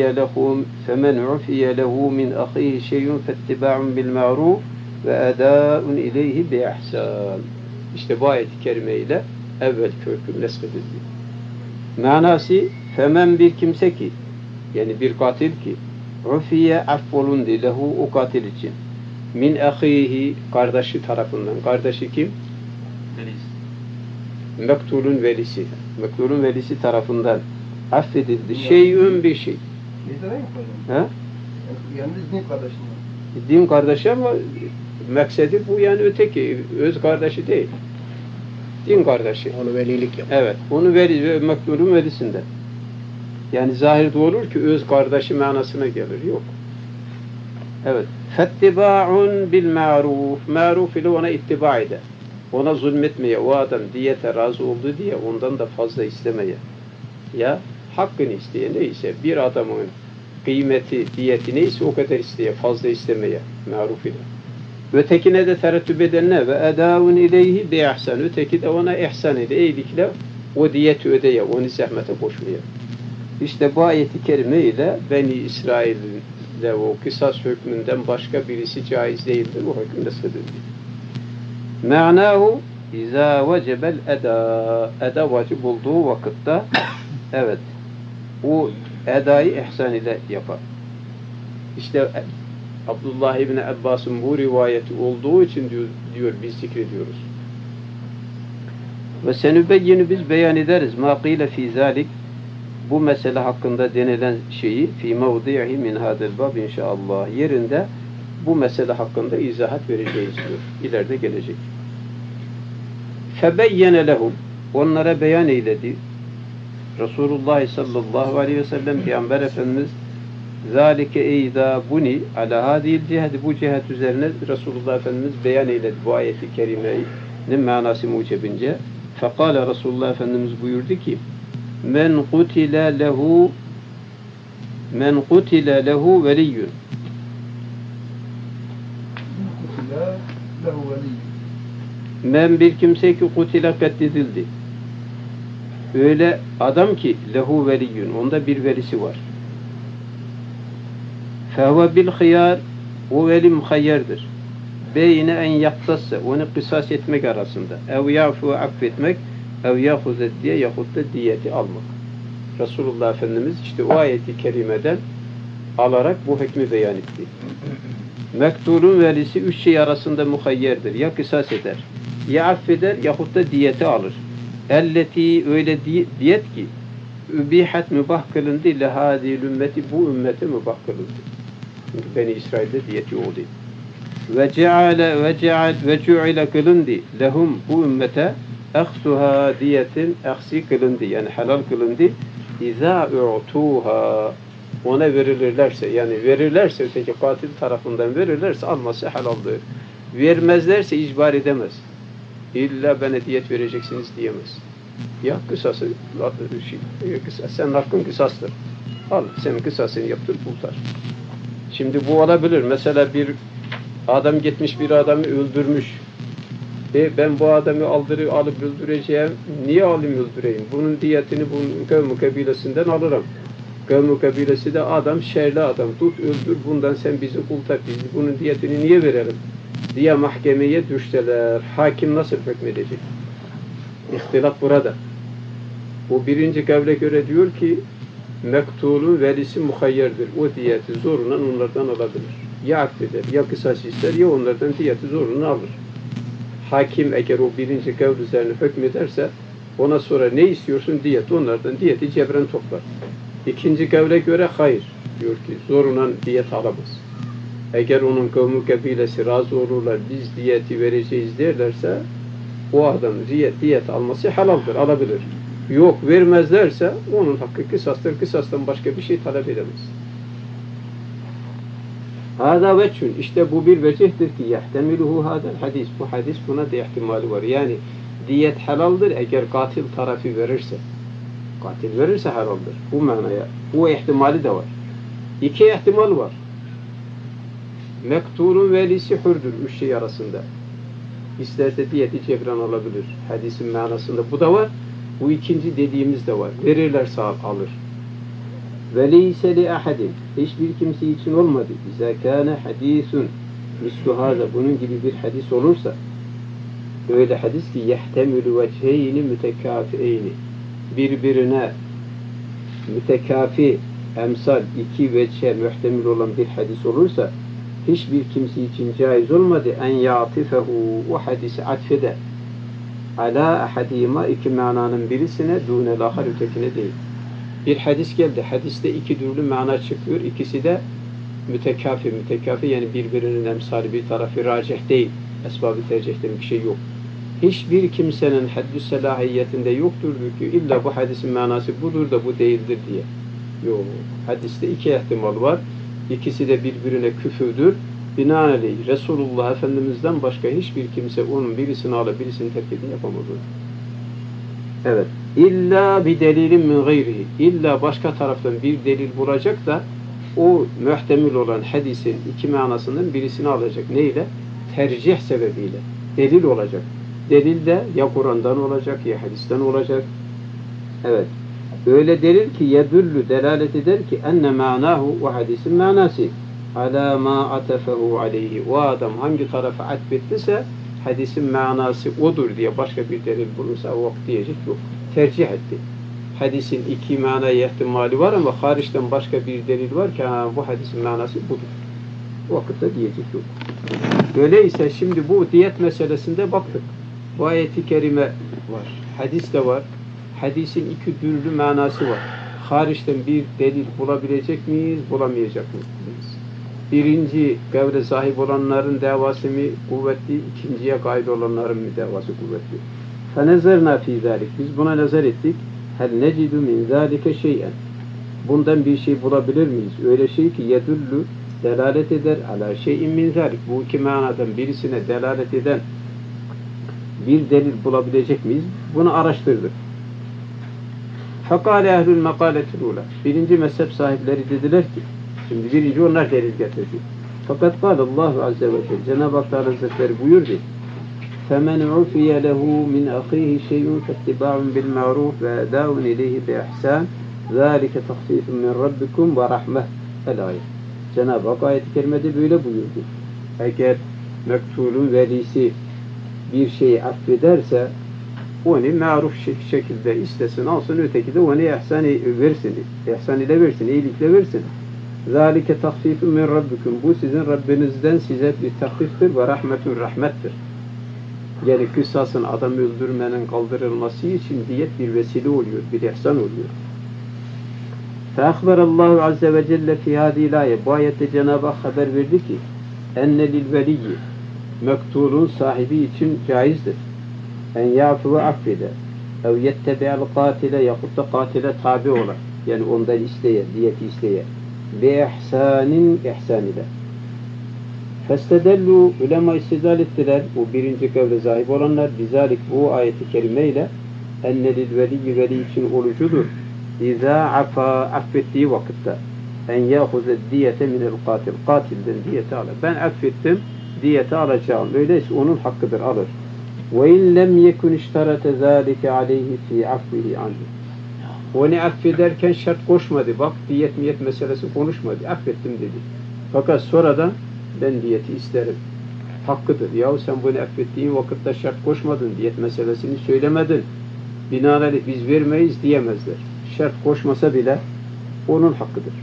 A: عُفِيَ لَهُ مِنْ أَخِيهِ شَيْءٌ فَاتِّبَاعٌ بِالْمَعْرُوفِ وَأَدَاءٌ إِلَيْهِ بِإِحْسَانٍ. İşte bu ayet-i kerime ile evvelki hüküm neshedildi. Manası femen bir kimse ki yani bir katil ki ufiye affolundu lehu o katil için min ahihi kardeşi tarafından. Kardeşi kim? Mektulun velisi. Mektulun velisi tarafından affedildi. Şeyün bir şey. Ha?
B: Yalnız din kardeşim.
A: Din kardeşi ama maksedi bu yani öteki. Öz kardeşi değil. Din kardeşi.
B: Onu velilik yapar.
A: Evet. Onu mektulun velisinden. Yani zahirde olur ki öz kardeşi manasına gelir. Yok. Evet. Fettiba'un bil ma'ruf. Ma'ruf ile ona ittiba eder. Ona zulmetmeye, o adam diyete razı oldu diye ondan da fazla istemeye. Ya hakkını isteye neyse bir adamın kıymeti, diyeti neyse o kadar isteye, fazla istemeye maruf ile. Ötekine de terettüp edenine ve edâun ileyhi bi ihsan. Öteki de ona ihsan ile, iyilikle o diyeti ödeye, onu zahmete koşmaya. İşte bu ayeti kerime ile Beni İsrail'le o kısas hükmünden başka birisi caiz değildir. O hüküm nesledildi. Ma'nahu İzâ vecebel eda vacip olduğu vakitte evet o edayı ihsan ile yapar. İşte Abdullah İbni Abbas'ın bu rivayeti olduğu için diyor biz zikrediyoruz. Ve senübeyyini biz beyan ederiz ma qîle fî zâlik bu mesele hakkında denilen şeyi fî mevdi'i min hâdel bab inşallah yerinde bu mesele hakkında izahat vereceğiz diyor. İleride gelecek. Febeyyene lehum onlara beyan eyledi. Resulullah sallallahu aleyhi ve sellem Peygamber Efendimiz zâlike eydâ buni alâ hâdîl cihedi bu cihet üzerine Resulullah Efendimiz beyan eyledi bu ayeti kerimenin manası mucebince. Fekâle Resulullah Efendimiz buyurdu ki men kutile lehu veliyyun men bir kimse ki kutile katledildi. öyle adam ki lehu veliyyun, onda bir velisi var. Fehve bil hıyar, o veli muhayyerdir. Beyne en yaktassa, onu kısas etmek arasında. Ev yafu affetmek, ev yahuzet diye yahut da diyeti almak. Resulullah Efendimiz işte o ayeti kerimeden alarak bu hükmü beyan etti. Mektulun velisi üç şey arasında muhayyerdir. Ya kısas eder, ya affeder, yahut da diyeti alır. Elleti öyle diyet ki übihat mübah kılındı lehâdîl ümmeti, bu ümmete mübah kılındı. Çünkü Beni İsrail'de diyeti oldu. Ve cu'ile kılındı lehum, bu ümmete ehsuha diyetin ehsi kılındı, yani helal kılındı. İzâ u'tuha, ona verilirlerse, yani verirlerse, öteki katil tarafından verirlerse alması helaldir. Vermezlerse icbar edemez. İlla bana diyet vereceksiniz diyemez. Ya kısası, senin hakkın kısastır. Al, senin kısasını yaptır, kurtar. Şimdi bu olabilir. Mesela bir adam gitmiş bir adamı öldürmüş. Ben bu adamı alıp öldüreceğim. Niye alayım öldüreyim? Bunun diyetini bunun kavmi kabilesinden alırım. Kavmi kabilesi de adam, şerli adam. Tut öldür, bundan sen bizi kurtar. Biz bunun diyetini niye verelim? Diye mahkemeye düşseler. Hakim nasıl hükmedecek? İhtilaf burada. Bu birinci kavle göre diyor ki mektulun velisi muhayyerdir. O diyeti zorundan onlardan alabilir. Ya affeder, ya kısas ister, ya onlardan diyeti zorundan alır. Hakim eğer o birinci kavl üzerine hükmederse ona sonra ne istiyorsun? Diyet. Onlardan diyeti cebren toplar. İkinci kavle göre hayır. Diyor ki zorundan diyet alamaz. Eğer onun kavmi kabilesi razı olurlar, biz diyeti vereceğiz derlerse o adam diyet alması halaldir, alabilir. Yok, vermezlerse onun hakkı kısastır. Kısastan başka bir şey talep edemez. Hâdâ veçhün, işte bu bir vecihtir ki yehtemiluhu hâdâl hadis. Bu hadis buna da ihtimali var. Yani diyet helaldir eğer katil tarafı verirse. Katil verirse helaldir. Bu manaya. Bu ihtimali de var. İki ihtimal var. Mektulun velisi hürdür. Üç şey arasında. İsterse diyeti cebren alabilir. Hadisin manasında bu da var. Bu ikinci dediğimiz de var. Verirlerse alır. وَلَيْسَ لِأَحَدٍ, hiçbir kimse için olmadı. اِذَا كَانَ حَد۪يثٌ مِسْلُ هَذَا, bunun gibi bir hadis olursa, öyle hadis ki يَحْتَمِلُ وَجْهَيْنِ مُتَكَافِئَيْنِ, birbirine mütekafi, emsal, iki veche muhtemil olan bir hadis olursa, hiçbir kimse için caiz olmadı en ya'tifehu, o hadisi atfeder. Ala ahadima, iki mananın birisine, dûnel ahar, ötekine değil. Bir hadis geldi. Hadiste iki türlü mana çıkıyor. İkisi de mütekafi. Mütekafi yani birbirinin emsali, bir tarafı racih değil. Esbab-ı tercihten bir şey yok. Hiçbir kimsenin haddü selahiyetinde yoktur ki illa bu hadisin manası budur da bu değildir diye. Yok. Hadiste iki ihtimal var. İkisi de birbirine küfürdür. Binaenaleyh Resulullah Efendimiz'den başka hiçbir kimse onun birisini alıp birisini terk edin yapamaz. Evet. İlla bir delilin min gayrihi. İlla başka taraftan bir delil bulacak da o muhtemil olan hadisin iki manasından birisini alacak. Neyle? Tercih sebebiyle. Delil olacak. Delil de ya Kur'an'dan olacak ya hadisten olacak. Evet. Öyle delil ki yedüllü, delalet eder ki enne manahu, o hadisin manası ala ma atefehu aleyhi. O adam hangi tarafa atfettiyse hadisin manası odur diye başka bir delil bulursa o vakit diyecek yok. Tercih etti. Hadisin iki manaya ihtimali var ama hariçten başka bir delil var ki bu hadisin manası budur. O vakitte diyecek yok. Öyleyse şimdi bu diyet meselesinde baktık. Bu ayeti kerime var. Hadis de var. Hadisin iki türlü manası var. Hariçten bir delil bulabilecek miyiz, bulamayacak mıyız? Birinci kavle sahip olanların davası mı kuvvetli, ikinciye gayri olanların mı davası kuvvetli? فَنَزَرْنَا ف۪ي ذَٰلِكِ, biz buna nazar ettik. هَلْ نَجِدُ مِنْ ذَٰلِكَ شَيْئًا, bundan bir şey bulabilir miyiz? Öyle şey ki yedullu, delalet eder, ala şeyin min zalik, bu iki manadan birisine delalet eden bir delil bulabilecek miyiz? Bunu araştırdık. فَقَالَ اَهْلُ الْمَقَالَةِ الْعُولَى, birinci mezhep sahipleri dediler ki, şimdi birinci onlar delil getirdi. Fakat قال Allah Azze ve Celle, Cenab-ı Hak Hazretleri buyurdu. فَمَنْ عُفِيَ لَهُ مِنْ أَخِيهِ شَيْءٌ فَاتِّبَاعٌ بِالْمَعْرُوفِ وَأَدَاءٌ إِلَيْهِ بِإِحْسَانٍ ذَٰلِكَ تَخْفِيفٌ مِنْ رَبِّكُمْ وَرَحْمَةٌ El-ayet. Cenab-ı Hak ayet-i kerimede böyle buyurdu. Eğer mektulun velisi bir şeyi affederse onu maruf şekilde istesin, alsın, öteki de onu ihsan versin. İhsan ile versin, iyilikle versin. Zalike tahfifun min rabbikum. Bu sizin Rabbinizden size bir tahfiftir ve rahmetun, rahmettir. Yani kısasın, adam öldürmenin kaldırılması için diyet bir vesile oluyor, bir ihsan oluyor. Feakberallahu azze ve celle fi hadihi ayet. Bu ayette Cenab-ı Hak haber verdi ki enne lil veliyyi, mektulun sahibi için caizdir. En ya'fu ve affede ev yettebi'al katile, yahut da katile tabi olar. Yani ondan isteye, diyeti isteye. Bi ihsanin, ihsan ile. Festedellu, ulema istidlal ettiler, bu birinci kavle sahip olanlar, bizalik bu ayeti kerimeyle enne lil veliyyi, veli için olucudur. İza afa, affettiği vakitte en yâhuze diyete minel katil, katilden diyeti alır. Ben affettim, diyeti alacağım. Öyleyse onun hakkıdır, alır. Ve in lem yekun iştarete zâlike aleyhi fî afvihi anhu. Onu affederken şart koşmadı. Bak, diyet miyet meselesi konuşmadı. Affettim dedi. Fakat sonradan ben diyeti isterim. Hakkıdır. Yahu sen bunu affettiğin vakitte şart koşmadın. Diyet meselesini söylemedin. Binaenaleyh biz vermeyiz diyemezler. Şart koşmasa bile onun hakkıdır.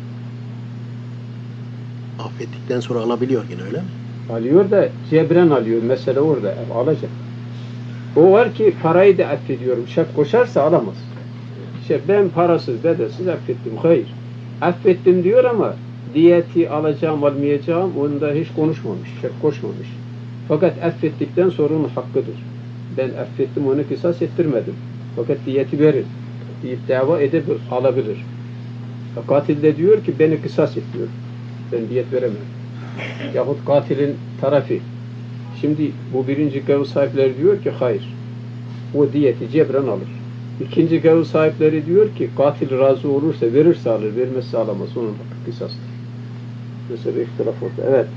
C: Affettikten sonra alabiliyor yine, öyle mi?
A: Alıyor da cebren alıyor. Mesele orada. Alacak. O var ki parayı da affediyorum. Şart koşarsa alamaz. İşte ben parasız, bedelsiz affettim. Hayır. Affettim diyor ama diyeti alacağım, almayacağım, onda hiç konuşmamış. Şart koşmamış. Fakat affettikten sonra onun hakkıdır. Ben affettim, onu kısas ettirmedim. Fakat diyeti verir. Deyip dava edebilir, alabilir. Katil de diyor ki beni kısas et diyor. Ben diyet veremem. Yahut katilin tarafı. Şimdi bu birinci gavuz sahipleri diyor ki hayır. O diyeti cebren alır. İkinci gavuz sahipleri diyor ki katil razı olursa verirse alır, vermezse alamaz. Onun hakkı kısastır. Mesela ihtilaf orada. Evet.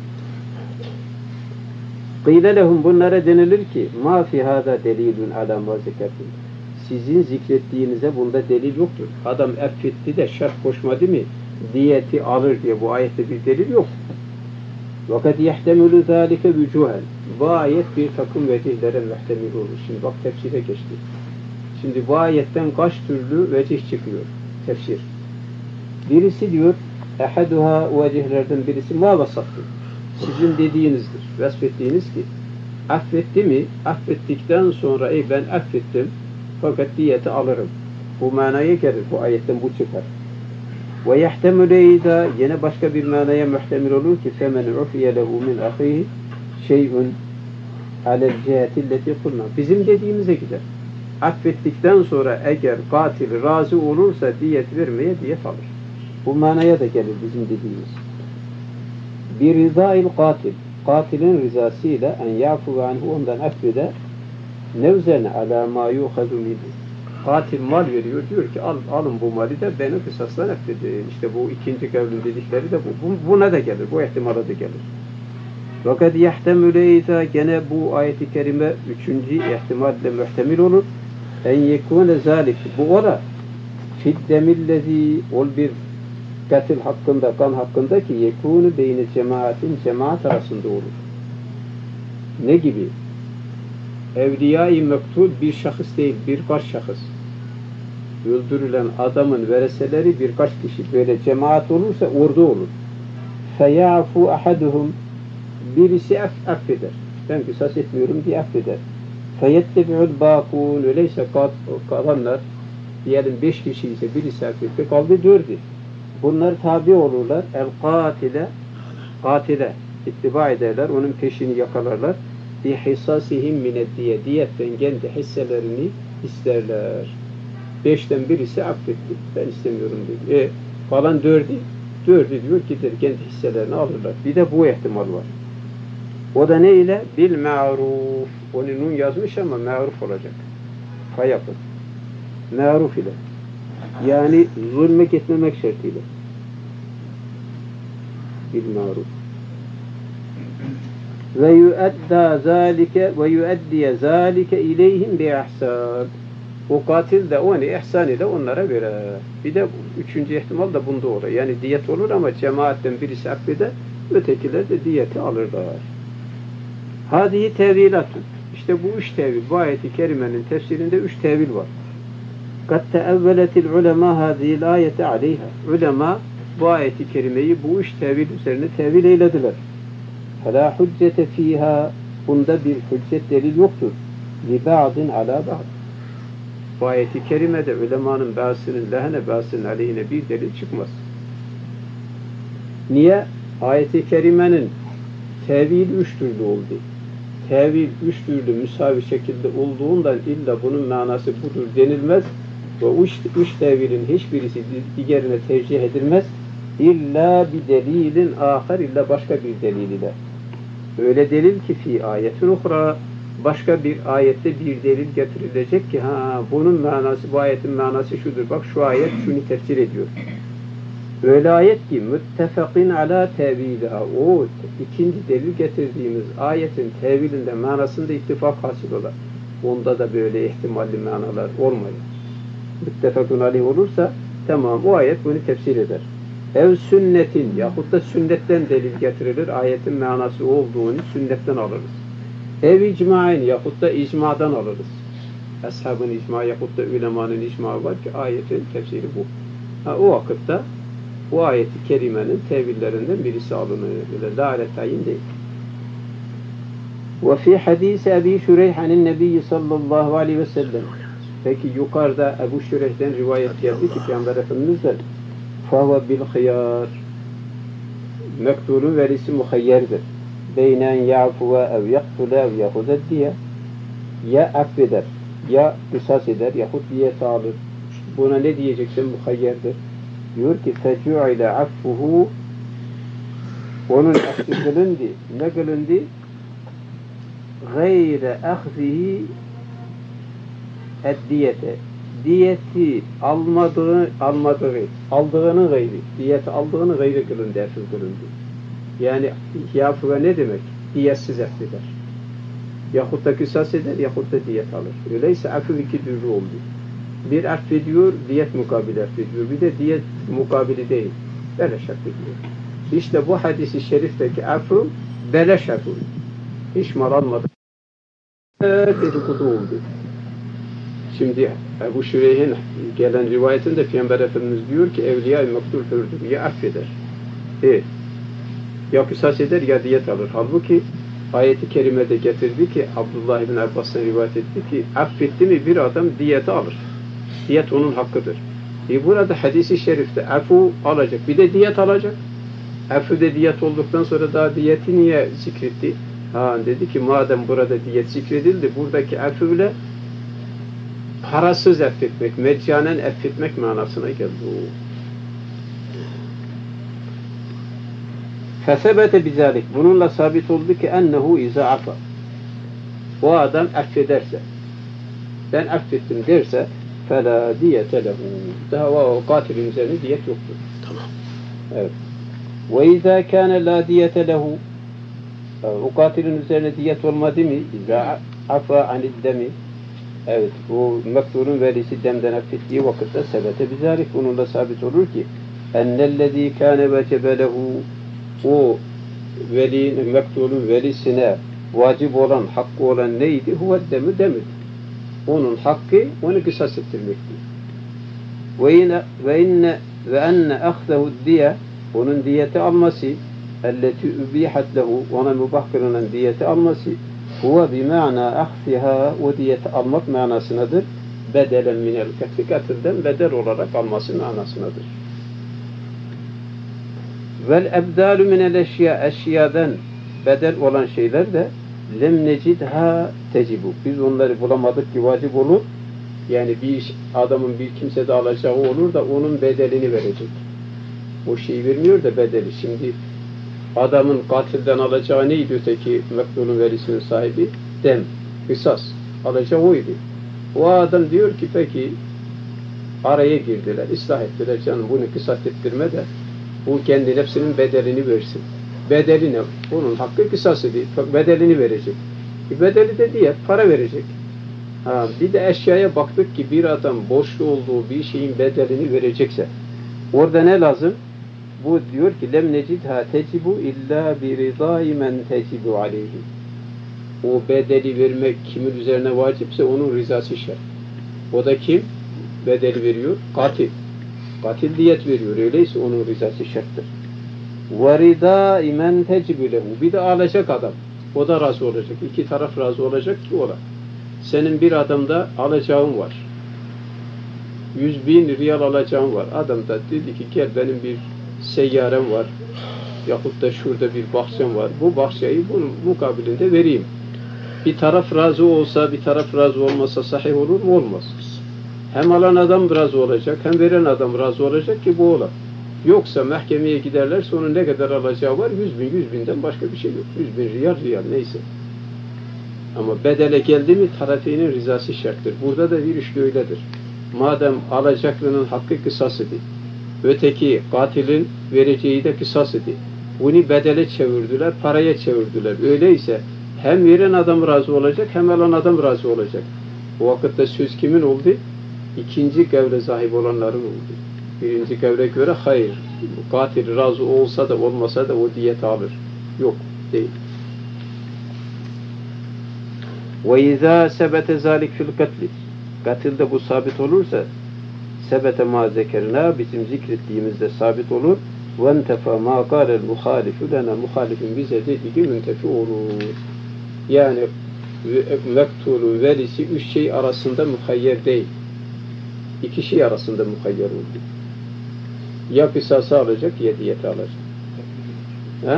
A: Kıyle lehum, bunlara denilir ki ma fi hada delilun ala ma zekatun. Sizin zikrettiğinize bunda delil yoktur. Adam affetti de şart koşmadı mı diyeti alır diye bu ayette bir delil yok. Vakat yehtemülü zâlike vücuhen. Bu ayet bir takım vecihlere muhtemil olur. Şimdi bak tefsire geçti. Şimdi bu ayetten kaç türlü vecih çıkıyor? Tefsir. Birisi diyor ehaduha, vecihlerden birisi ma vasattı. Sizin dediğinizdir. Vasfettiğiniz ki affetti mi? Affettikten sonra ben affettim fakat diyeti alırım. Bu manaya gelir. Bu ayetten bu çıkar. Ve yehtemüle idâ, yine başka bir manaya muhtemil olur ki femen ufiye lehu min ahihi şey'un alel cihetilleti kulna. Bizim dediğimize gider. Affettikten sonra eğer katil razı olursa diyet vermeye diyet alır. Bu manaya da gelir bizim dediğimiz. Bir rızail katil, katilin rızasıyla en yafu ve anhu, ondan affeder, nevzen ala ma yuhadu minhu. Katil mal veriyor, diyor ki alın bu mali de beni kısasdan affedin. İşte bu ikinci kavlin dedikleri de buna da gelir, bu ihtimala da gelir. Fakat yehtemüle izâ, gene bu ayet-i kerime üçüncü ihtimalle muhtemil olur. En yekûne zâlik, bu ola fiddemillezî, ol bir katil hakkında, kan hakkında ki yekûnü beyni cemaatin, cemaat arasında olur. Ne gibi? Evliya-i mektul bir şahıs değil, birkaç şahıs. Öldürülen adamın vereseleri birkaç kişi, böyle cemaat olursa ordu olur. Feyafu ahaduhum, birisi affeder. Ben kısas etmiyorum diye affeder. Feyettebi'ul bâkûn, öyleyse kalanlar, diyelim 5 kişi ise birisi affetti, kaldı 4'ü. Bunlar tabi olurlar. Katile ittiba ederler, onun peşini yakalarlar. Bihisasihim mineddiye, diyetten kendi hisselerini isterler. 5'ten birisi affetti, ben istemiyorum dedi. Falan 4'ü diyor gider kendi hisselerini alırlar. Bir de bu ihtimal var. O da ne ile? Bil ma'ruf. Onun yazmış ama ma'ruf olacak. Fayakın. Ma'ruf ile. Yani zulmek etmemek şartıyla. Bil ma'ruf. ve yuaddiye zalike ileyhim bi ihsan. O katil de onu ihsan ile onlara verir. Bir de üçüncü ihtimal da bunda olur. Yani diyet olur ama cemaatten birisi affeder, ötekiler de diyeti alırlar. Hadihi tevilatun. İşte bu üç tevil, bu ayeti kerimenin tefsirinde üç tevil var. قَدْ تَأَوَّلَتِ الْعُلَمَا هَذِهِ الْآيَةَ عَلَيْهَا. Ulema bu ayeti kerimeyi bu üç tevil üzerine tevil eylediler. فَلَا حُجَّةَ ف۪يهَا. Bunda bir hüccet delil yoktur. لِبَعْضٍ عَلَى بَعْضٍ. Bu ayeti kerimede ulemanın bazısının lehine bazısının aleyhine bir delil çıkmaz. Niye? Ayeti kerimenin tevil üç türlü oldu. Tevil üç türlü müsavi şekilde olduğundan illa bunun manası budur denilmez ve üç tevilin hiçbirisi diğerine tercih edilmez. İlla bir delilin ahar, illa başka bir delil ile. Öyle delil ki fi ayetin ukra, başka bir ayette bir delil getirilecek ki bunun manası, bu ayetin manası şudur. Bak şu ayet şunu tefsir ediyor. Öyle ayet ki müttefakîn alâ tevîlâ. O ikinci delil getirdiğimiz ayetin tevilinde, manasında ittifak hasıl olur. Onda da böyle ihtimalli manalar olmuyor. Müttefakûn aleyh olursa tamam o ayet bunu tefsir eder. Ev sünnetin yahut da sünnetten delil getirilir. Ayetin manası olduğunu sünnetten alırız. Ev icmain yahut da icmadan alırız. Ashabın icma yahut da ulemanın icma var ki ayetin tefsiri bu. O vakitte bu ayeti kerimenin tevillerinden birisi alınıyor. Böyle lâle tayin değil. Ve fî hadîsi Ebi Şureyh anin Nebiyyi sallallahu aleyhi ve sellem. Peki yukarıda Ebu Şureyh'den rivayet geldi ki Peygamber Efendimiz'den فَهُوَ بِالْخِيَارِ mektulun velisi muhayyerdir. Beynen ya'fuve ev yaktule ev yahudet diye ya affeder, ya kısas eder, yahut diyet alır. Buna ne diyeceksin muhayyerdir? Diyor ki فَجُعِلَ عَفُّهُ onun affı kılındı. Ne kılındı? غَيْرَ اَخْذِهِ eddiyete. Diyeti aldığının gayri. Diyeti aldığını gayri kılındı, affı kılındı. Yani yafuve ne demek? Diyetsiz affeder. Yahut da kısas eder, yahut da diyet alır. Öyleyse affı iki türlü oldu. Bir affediyor, diyet mukabili affediyor. Bir de diyet mukabili değil. Beleş affediyor. İşte bu hadis-i şerifteki affı beleş affı. Hiç mal almadı. Dedikodu oldu. Şimdi Ebu Şureyh'in gelen rivayetinde Peygamber Efendimiz diyor ki evliya-i mektul hürdür. Ya affeder. Ya kısas eder ya diyet alır. Halbuki ayeti kerimede getirdi ki Abdullah ibn Abbas'tan rivayet etti ki affetti mi bir adam diyeti alır. Diyet onun hakkıdır. Burada hadis-i şerifte afu alacak. Bir de diyet alacak. Afu de diyet olduktan sonra daha diyeti niye zikretti? Dedi ki madem burada diyet zikredildi buradaki afu ile parasız affetmek, meccanen affetmek manasına geldi. Fesebete bizalik. Bununla sabit oldu ki ennehu iza afa. O adam affederse, ben affettim derse فَلَا دِيَةَ لَهُ. Daha o katilin üzerine diyet yoktur.
C: Tamam.
A: Evet. وَاِذَا كَانَ لَا دِيَةَ لَهُ. O katilin üzerine diyet olmadı mı? اِذَا عَفَى عَنِ الدَّمِ. Evet. O mektulun velisi demden affettiği vakitte sebete bizalik. Bununla sabit olur ki اَنَّ الَّذ۪ي كَانَ وَجَبَ لَهُ. O mektulun velisine vacip olan, hakkı olan neydi? Huveddemi demir. Onun hakkı onu kısas ettirmekti. Ve enne ahzehu diye onun diyeti alması elleti übihat lehu ona mübah kılınan diyeti alması huve bima'na ahziha o diyeti almak manasınadır. Bedelen minel katli katilden bedel olarak alması manasınadır. Vel ebdalu minel eşyadan bedel olan şeyler de lem necidha tecibu. Biz onları bulamadık ki vacip olur. Yani bir adamın bir kimse de alacağı olur da onun bedelini verecek. O şeyi vermiyor da bedeli. Şimdi adamın katilden alacağı neydi öteki mektulun verisinin sahibi? Dem, kısas. Alacağı oydu. O adam diyor ki peki araya girdiler, ıslah ettiler canım bunu kısas ettirme de bu kendi nefsinin bedelini versin. Bedeli ne? Onun hakkı kısası değil. Bedelini verecek. Bedeli de diyet, para verecek. Ha, bir de eşyaya baktık ki bir adam borçlu olduğu bir şeyin bedelini verecekse orada ne lazım? Bu diyor ki lem necidha tecibu illa bi ridai men tecibu aleyhi. O bedeli vermek kimin üzerine vacipse onun rızası şart. O da kim? Bedeli veriyor? Katil. Katil diyet veriyor. Öyleyse onun rızası şarttır. وَرِدَا اِمَنْ تَجِبُ لَهُ. Bir de alacak adam. O da razı olacak. İki taraf razı olacak ki ola. Senin bir adamda alacağın var. 100.000 riyal alacağın var. Adam da dedi ki gel benim bir seyyarem var. Yahut da şurada bir bahçem var. Bu bahçeyi bunun mukabilinde vereyim. Bir taraf razı olsa, bir taraf razı olmasa sahih olur mu? Olmaz. Hem alan adam razı olacak, hem veren adam razı olacak ki bu ola. Yoksa mahkemeye giderlerse onun ne kadar alacağı var? 100.000'den başka bir şey yok. 100.000 riyal neyse. Ama bedele geldi mi tarafinin rızası şarttır. Burada da bir iş öyledir. Madem alacaklının hakkı kısas idi. Öteki katilin vereceği de kısas idi. Bunu bedele çevirdiler, paraya çevirdiler. Öyleyse hem veren adam razı olacak, hem alan adam razı olacak. O vakitte söz kimin oldu? İkinci gavre sahip olanların oldu. Birinci gavre göre hayır. Katil razı olsa da olmasa da o diyet alır. Yok, değil. وَاِذَا سَبَتَ ذَٰلِكْ فِي الْقَتْلِ. Katilde bu sabit olursa sebete ma zekerna bizim zikrettiğimizde sabit olur. وَاَنْتَفَى مَا قَالَ الْمُخَالِفُ لَنَا muhalifin bize dediği müntefi olur. Yani mektulü velisi üç şey arasında muhayyer değil. İki şey arasında muhayyer oldu. Ya kısası alacak ya diyeti alacak. Ha?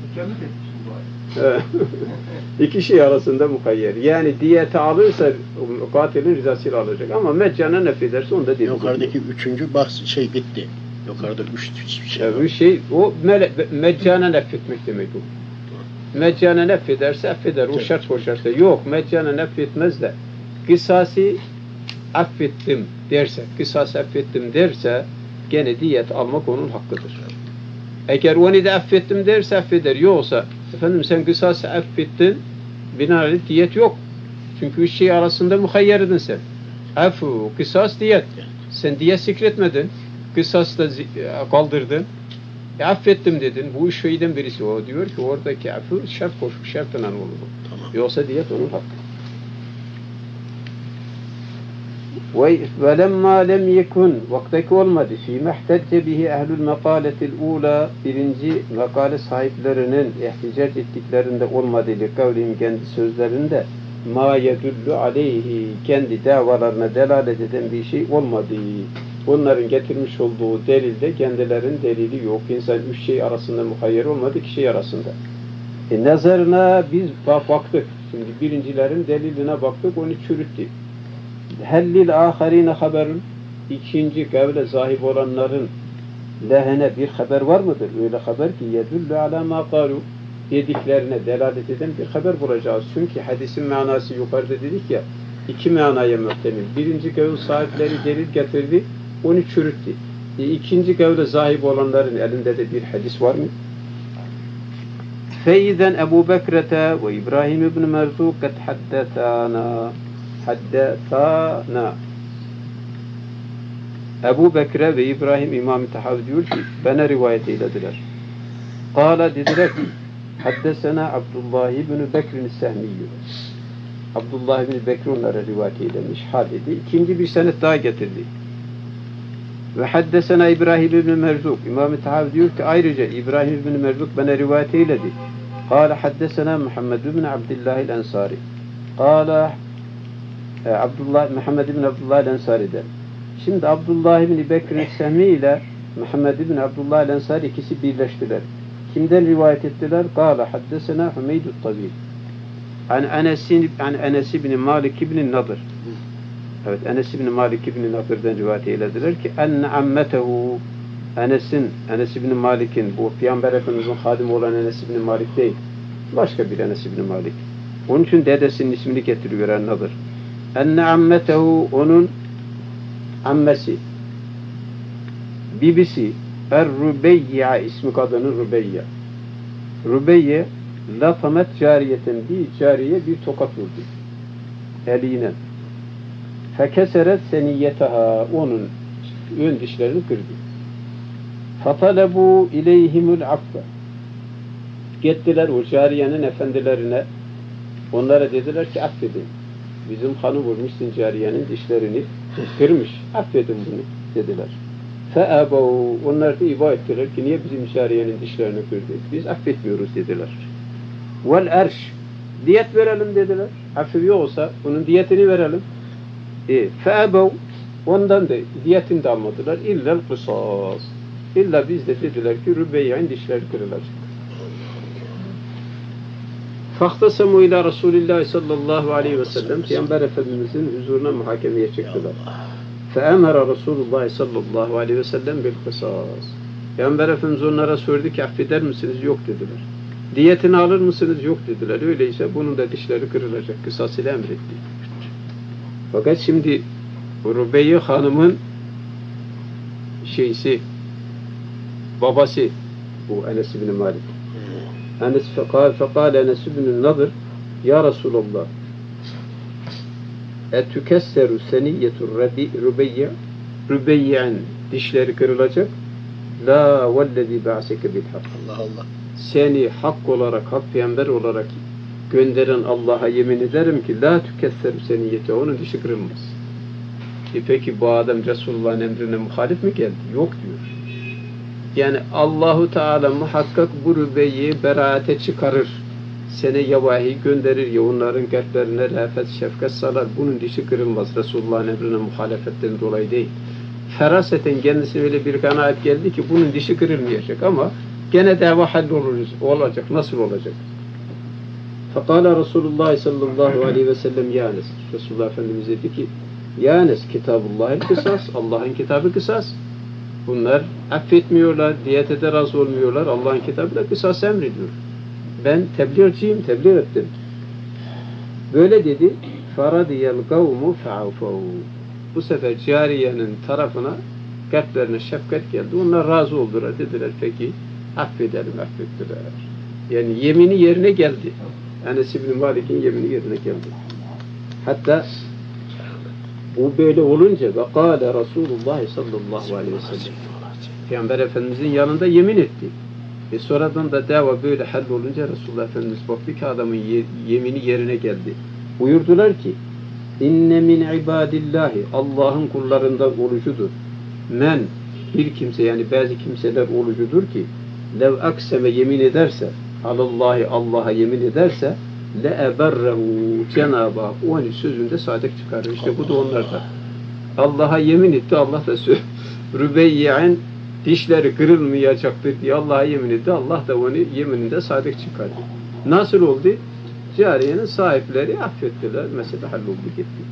A: İki şey arasında muhayyer. Yani diyeti alırsa katilin rızasıyla alacak. Ama meccana nefederse onda değil.
C: Yukarıdaki üçüncü bahs bitti. Yukarıda üç şey var.
A: Üç şey o meccana nefretmek demek o. Meccana nefederse affeder. O şart koşarsa. Yok meccana nefretmez de kısası affettim derse, kısas affettim derse gene diyet almak onun hakkıdır. Eğer onu da affettim derse affeder. Yoksa efendim sen kısası affettin binaenaleyh diyet yok. Çünkü üç şey arasında muhayyerdin sen. Afu, kısas, diyet. Sen diyet zikretmedin. Kısas da kaldırdın. Affettim dedin. Bu üç şeyden birisi o. Diyor ki oradaki afu şart koşmuş. Şartla olur. Tamam. Yoksa diyet onun hakkı. وَلَمَّا لَمْ يَكُنْ vaktaki olmadı. فِي مَحْتَجَّ بِهِ اَهْلُ الْمَقَالَةِ الْعُولَى birinci makale sahiplerinin ihticac ettiklerinde olmadı. لِقَوْلِهِمْ kendi sözlerinde مَا يَدُلُّ عَلَيْهِ kendi davalarına delalet eden bir şey olmadı. Onların getirmiş olduğu delilde kendilerinin delili yok. İnsan üç şey arasında muhayyer olmadı, iki şey arasında. Nazarına biz baktık. Şimdi birincilerin deliline baktık, onu çürüttük. Hellil aharine haberun ikinci kavle sahip olanların lehine bir haber var mıdır? Öyle haber ki yedullu ala ma qalu dediklerine delalet eden bir haber bulacağız. Çünkü hadisin manası yukarıda dedik ya iki manaya muhtemel. Birinci kavle sahipleri delil getirdi, onu çürüttü. İkinci kavle sahip olanların elinde de bir hadis var mı? Feyden Ebu Bekrete ve İbrahim ibn Merzuk kad haddetana Ebu Bekre ve İbrahim İmam-ı Tahavi diyor ki bana rivayet eylediler. Kâle dediler ki haddesena Abdullah ibn Bekir'in Sehmiyyü. Abdullah ibn Bekir onlara rivayet eylemiş. Hal dedi. İkinci bir senet daha getirdi. Ve haddesena İbrahim ibn Merzuk. İmam-ı Tahavi diyor ki ayrıca İbrahim ibn Merzuk bana rivayet eyledi. Kâle haddesena Muhammed ibn Abdullah el-Ensari. Kâle Muhammed ibn Abdullah el-Ensari'den. Şimdi Abdullah ibn Bekir'in Sehmi ile Muhammed ibn Abdullah el-Ensari ikisi birleştiler. Kimden rivayet ettiler? Kâle haddesena Hümeydü't Tabil. An Enes ibn Malik ibn Nadir. Evet, Enes ibn Malik ibn Nadir'den rivayet eylediler ki enne ammetehu Enes ibn Malik'in bu Peygamber Efendimiz'in hadimi olan Enes ibn Malik değil. Başka bir Enes ibn Malik. Onun için dedesinin ismini getiriyor Nadir. Enne ammetehu onun ammesi bibisi Er-Rübeyya ismi kadının Rübeyya. Rübeyye latamet cariyeten bir cariye bir tokat vurdu. Eline. Fekeseret seniyetaha onun ön dişlerini kırdı. Fatalebu ileyhimul affe. Gittiler o cariyenin efendilerine. Onlara dediler ki affedin. Bizim hanı vurmuşsun cariyenin dişlerini kırmış. Affedin bunu dediler. Fe'abav. Onlar da iba ettiler ki niye bizim cariyenin dişlerini kırdı? Biz affetmiyoruz dediler. Vel erş. Diyet verelim dediler. Affi olsa bunun diyetini verelim. Fe'abav. Ondan da diyetini de almadılar. İllel kısas. İlla biz de dediler ki Rübeyye'nin dişleri kırılacak. Fahtasamu ila Resulillah sallallahu aleyhi ve sellem Peygamber Efendimizin huzuruna muhakemeye çıktılar. Fe'emara Resulullah sallallahu aleyhi ve sellem bil kısas. Peygamber Efendimiz onlara sordu ki affeder misiniz? Yok dediler. Diyetini alır mısınız? Yok dediler. Öyleyse bunun da dişleri kırılacak. Kısas ile emretti. Fakat şimdi Rübeyye hanımın babası bu Enes bin Malik. Enes fekal Enes bin Nadir ya Resulallah etükesseru seniyyetur Rübeyye Rübeyye'nin dişleri kırılacak la vellezî ba'seke bil hak.
C: Allah Allah.
A: Seni hak olarak, hak peygamber olarak gönderen Allah'a yemin ederim ki la tükesseru seniyyete onun dişi kırılmaz. Peki bu adam Resulullah'ın emrine muhalif mi geldi? Yok diyor. Yani Allahu Teala muhakkak bu Rübeyye'yi beraate çıkarır. Sene ya vahiy gönderir ya onların kalplerine rafet, şefkat salar. Bunun dişi kırılmaz. Resulullah'ın emrine muhalefetten dolayı değil. Feraseten kendisine öyle bir kanaat geldi ki bunun dişi kırılmayacak ama gene dava hallolacak. Nasıl olacak? Fekala Resulullah sallallahu aleyhi ve sellem ya Enes. Resulullah Efendimiz dedi ki ya Enes kitabullahil kısas. Allah'ın kitabı kısas. Bunlar affetmiyorlar, diyete de razı olmuyorlar. Allah'ın kitabı da kısas emrediyor. Ben tebliğciyim, tebliğ ettim. Böyle dedi. Faradiyel kavmu fe'afav. Bu sefer cariyenin tarafına kalplerine şefkat geldi. Onlar razı oldular. Dediler peki affedelim, affettiler. Yani yemini yerine geldi. Enes bin Malik'in yemini yerine geldi. Hatta bu böyle olunca ve kâle Resulullah sallallahu aleyhi ve sellem Peygamber Efendimizin yanında yemin etti. Sonradan da dava böyle hallolunca Resulullah Efendimiz baktı ki adamın yemini yerine geldi. Buyurdular ki inne min ibadillahi Allah'ın kullarından olucudur. Men bir kimse yani bazı kimseler olucudur ki lev akseme yemin ederse alallahi Allah'a yemin ederse le'eberrehu Cenab-ı Hak onun sözünde sadık çıkarır. İşte bu da onlardan. Allah'a yemin etti. Allah da Rübeyye'nin dişleri kırılmayacaktır diye Allah'a yemin etti. Allah da onu yemininde sadık çıkardı. Nasıl oldu? Cariyenin sahipleri affettiler. Mesela halloldu gitti.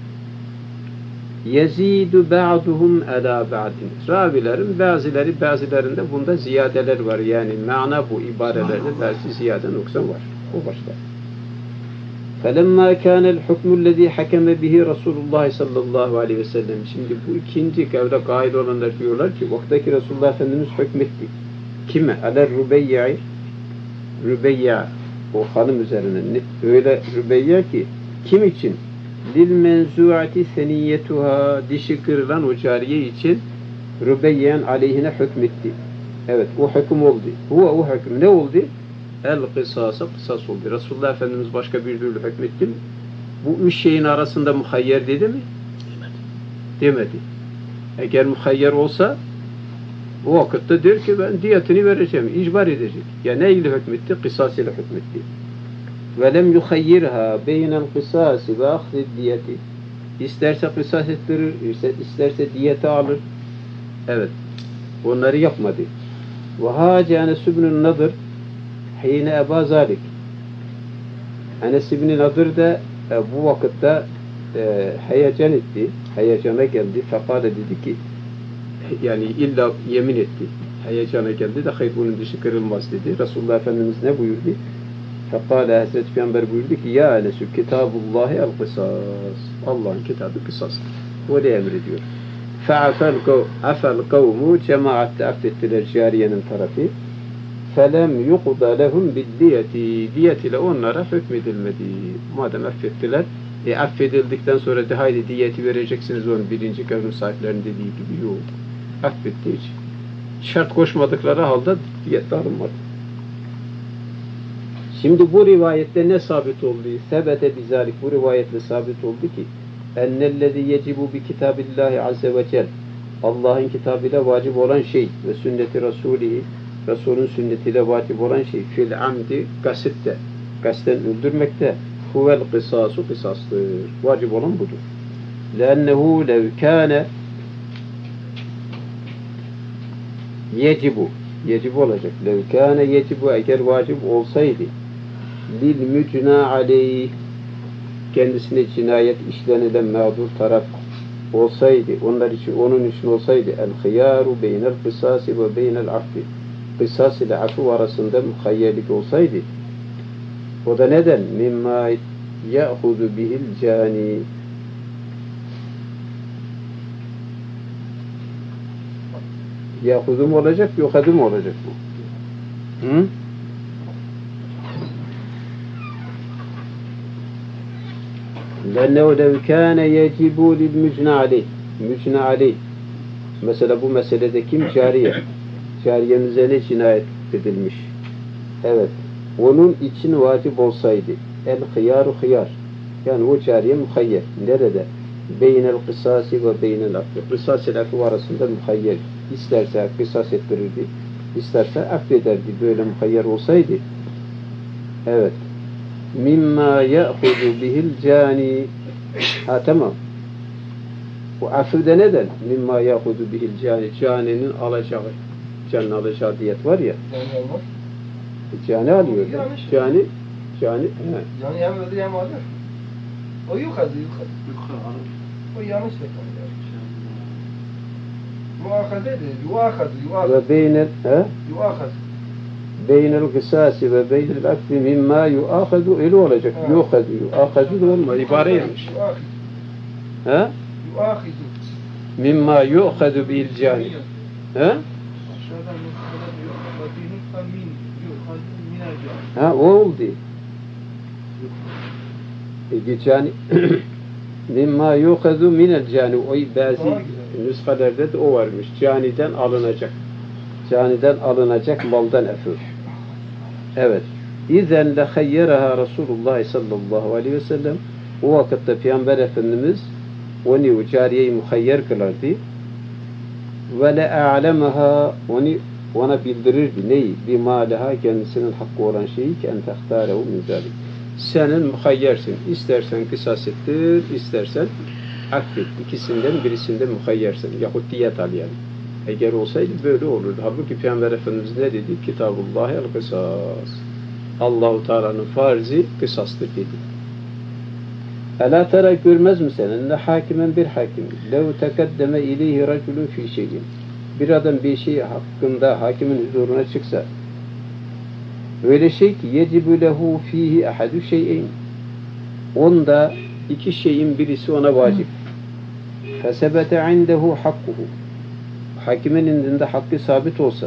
A: Yezidu ba'duhum ala ba'din. Ravilerin bazılarında bunda ziyadeler var. Yani mana bu ibarelerde bazı ziyade noksan var. O başta. فَلَمَّا كَانَ الْحُكْمُ الَّذ۪ي حَكَمَ بِهِ رَسُولُ اللّٰهِ sallallahu aleyhi ve sellem. Şimdi bu ikinci kavda kaid olanlar diyorlar ki vaktaki Resulullah Efendimiz hükmetti. Kime? Aler Rübeyye o hanım üzerine. Öyle Rübeyye ki kim için? Lil menzuati seniyyetuha dişi kırılan o cariye için Rübeyye'nin aleyhine hükmetti. Evet o hüküm oldu. O hüküm ne oldu? El-kısasa kısas oldu. Resulullah Efendimiz başka bir türlü hükmetti mi? Bu üç şeyin arasında muhayyer dedi mi? Demedi. Eğer muhayyer olsa o vakitte der ki ben diyetini vereceğim. İcbar edecek. Ya ne ile hükmetti? Kısas ile hükmetti. Ve lem yuhayyirha beynel kısası ve ahzid diyeti. İsterse kısas ettirir, isterse diyeti alır. Evet. Onları yapmadı. Ve hâce Enes ibn Nadir hine eba zalik. Enes ibn Nadir de bu vakitte heyecan etti. Heyecana geldi. Fekale dedi ki yani illa yemin etti. Heyecana geldi de hayır bunun dişi kırılmaz dedi. Resulullah Efendimiz ne buyurdu? Fekale Hazreti Peygamber buyurdu ki ya Enesü kitabullahi el-kısas. Allah'ın kitabı kısas. O da emrediyor. Fe'afel kavmu cemaatte affettiler cariyenin tarafı. felem yuqda lehum biddiyeti. Diyet ile onlara hükmedilmedi. Madem affettiler, affedildikten sonra de haydi diyeti vereceksiniz onun birinci kavim sahiplerinin dediği gibi yok. Affettiği için. Şart koşmadıkları halde diyet alınmadı. Şimdi bu rivayette ne sabit oldu? Sebete bizalik, bu rivayetle sabit oldu ki ennellezî yecibu bi kitâbillâhi azze ve cel, Allah'ın kitabıyla vacip olan şey ve sünneti Resulî, Resul'ün sünnetiyle vacip olan şey fil amdi, gasitte, gasten öldürmekte, huvel kısasu, kısastır. Vacip olan budur. Lennehu lev kâne yecibu olacak. Lev kâne yecibu, eğer vacip olsaydı lil mücna aleyh, kendisine cinayet işlenilen mağdur taraf olsaydı, onlar için, onun için olsaydı el-hıyaru beynel kısası ve beynel affi, kısas ile afu arasında muhayyerlik olsaydı, o da neden? Mimma ya'hudu bihil cani, ya'hudu mu olacak, yuhadu mu olacak bu? Hı? لأنه لو كان يجب للمجنى عليه mücne aleyh. Mesela bu meselede kim? Cariye. Cariyenin üzerine cinayet edilmiş. Evet. Onun için vacip olsaydı el-hıyaru hıyar. Yani o cariye muhayyer. Nerede? Beynel kısası ve beynel affı. Kısas ile affı arasında muhayyer. İsterse kısas ettirirdi. İsterse affederdi. Böyle muhayyer olsaydı. Evet. Mimma ya'hudu bihil cani. Ha tamam. Bu afıda neden? Mimma ya'hudu bihil cani. Caninin alacağı, canın alacağı diyet var ya.
D: Yani olmaz.
A: Cani alıyor. Cani.
D: Yani hem öldü hem alır. O yukarıda. O yanlış reklam yani. Muakazedir. Yuakazu.
A: Ve beynel
D: Yuakazu.
A: beynel kısası ve beynel akfi mimma yuakhadu, öyle olacak. Yuakhadu da olmaz. İbare yanlış. Ha?
D: Yuakizu.
A: Mimma yuakhadu bil cani. Ha? Ha, o oldu. Cani mimma yuakhadu minel cani. O bazı nüshelerde de o varmış. Caniden alınacak. Caniden alınacak maldan efür. Evet. İzen lehayyeraha Resulullah sallallahu aleyhi ve sellem, o vakitte Peygamber Efendimiz onu, cariyeyi muhayyer kılardı. Ve le'a'lemaha, ona bildirirdi. Neyi? Bimâleha, kendisinin hakkı olan şeyi ki en tehtârehu min zâlik. Senin muhayyersin. İstersen kısas ettir, istersen affet. İkisinden birisinden muhayyersin. Yahut diyet al yani. Eğer olsaydı böyle olurdu. Halbuki Peygamber Efendimiz ne dedi? Kitabullahi el-kısas. Allah-u Teala'nın farzi kısastır dedi. Ela tera, görmez mi sen? Ne hakimen bir hakim. Lev tekeddeme ileyhi raculun fi şeyin. Bir adam bir şey hakkında hakimin huzuruna çıksa, öyle şey ki yecibü lehu fihi ahadu şeyin. Onda iki şeyin birisi ona vacip. Fesebete indehu hakkuhu. Hakimin indinde hakkı sabit olsa,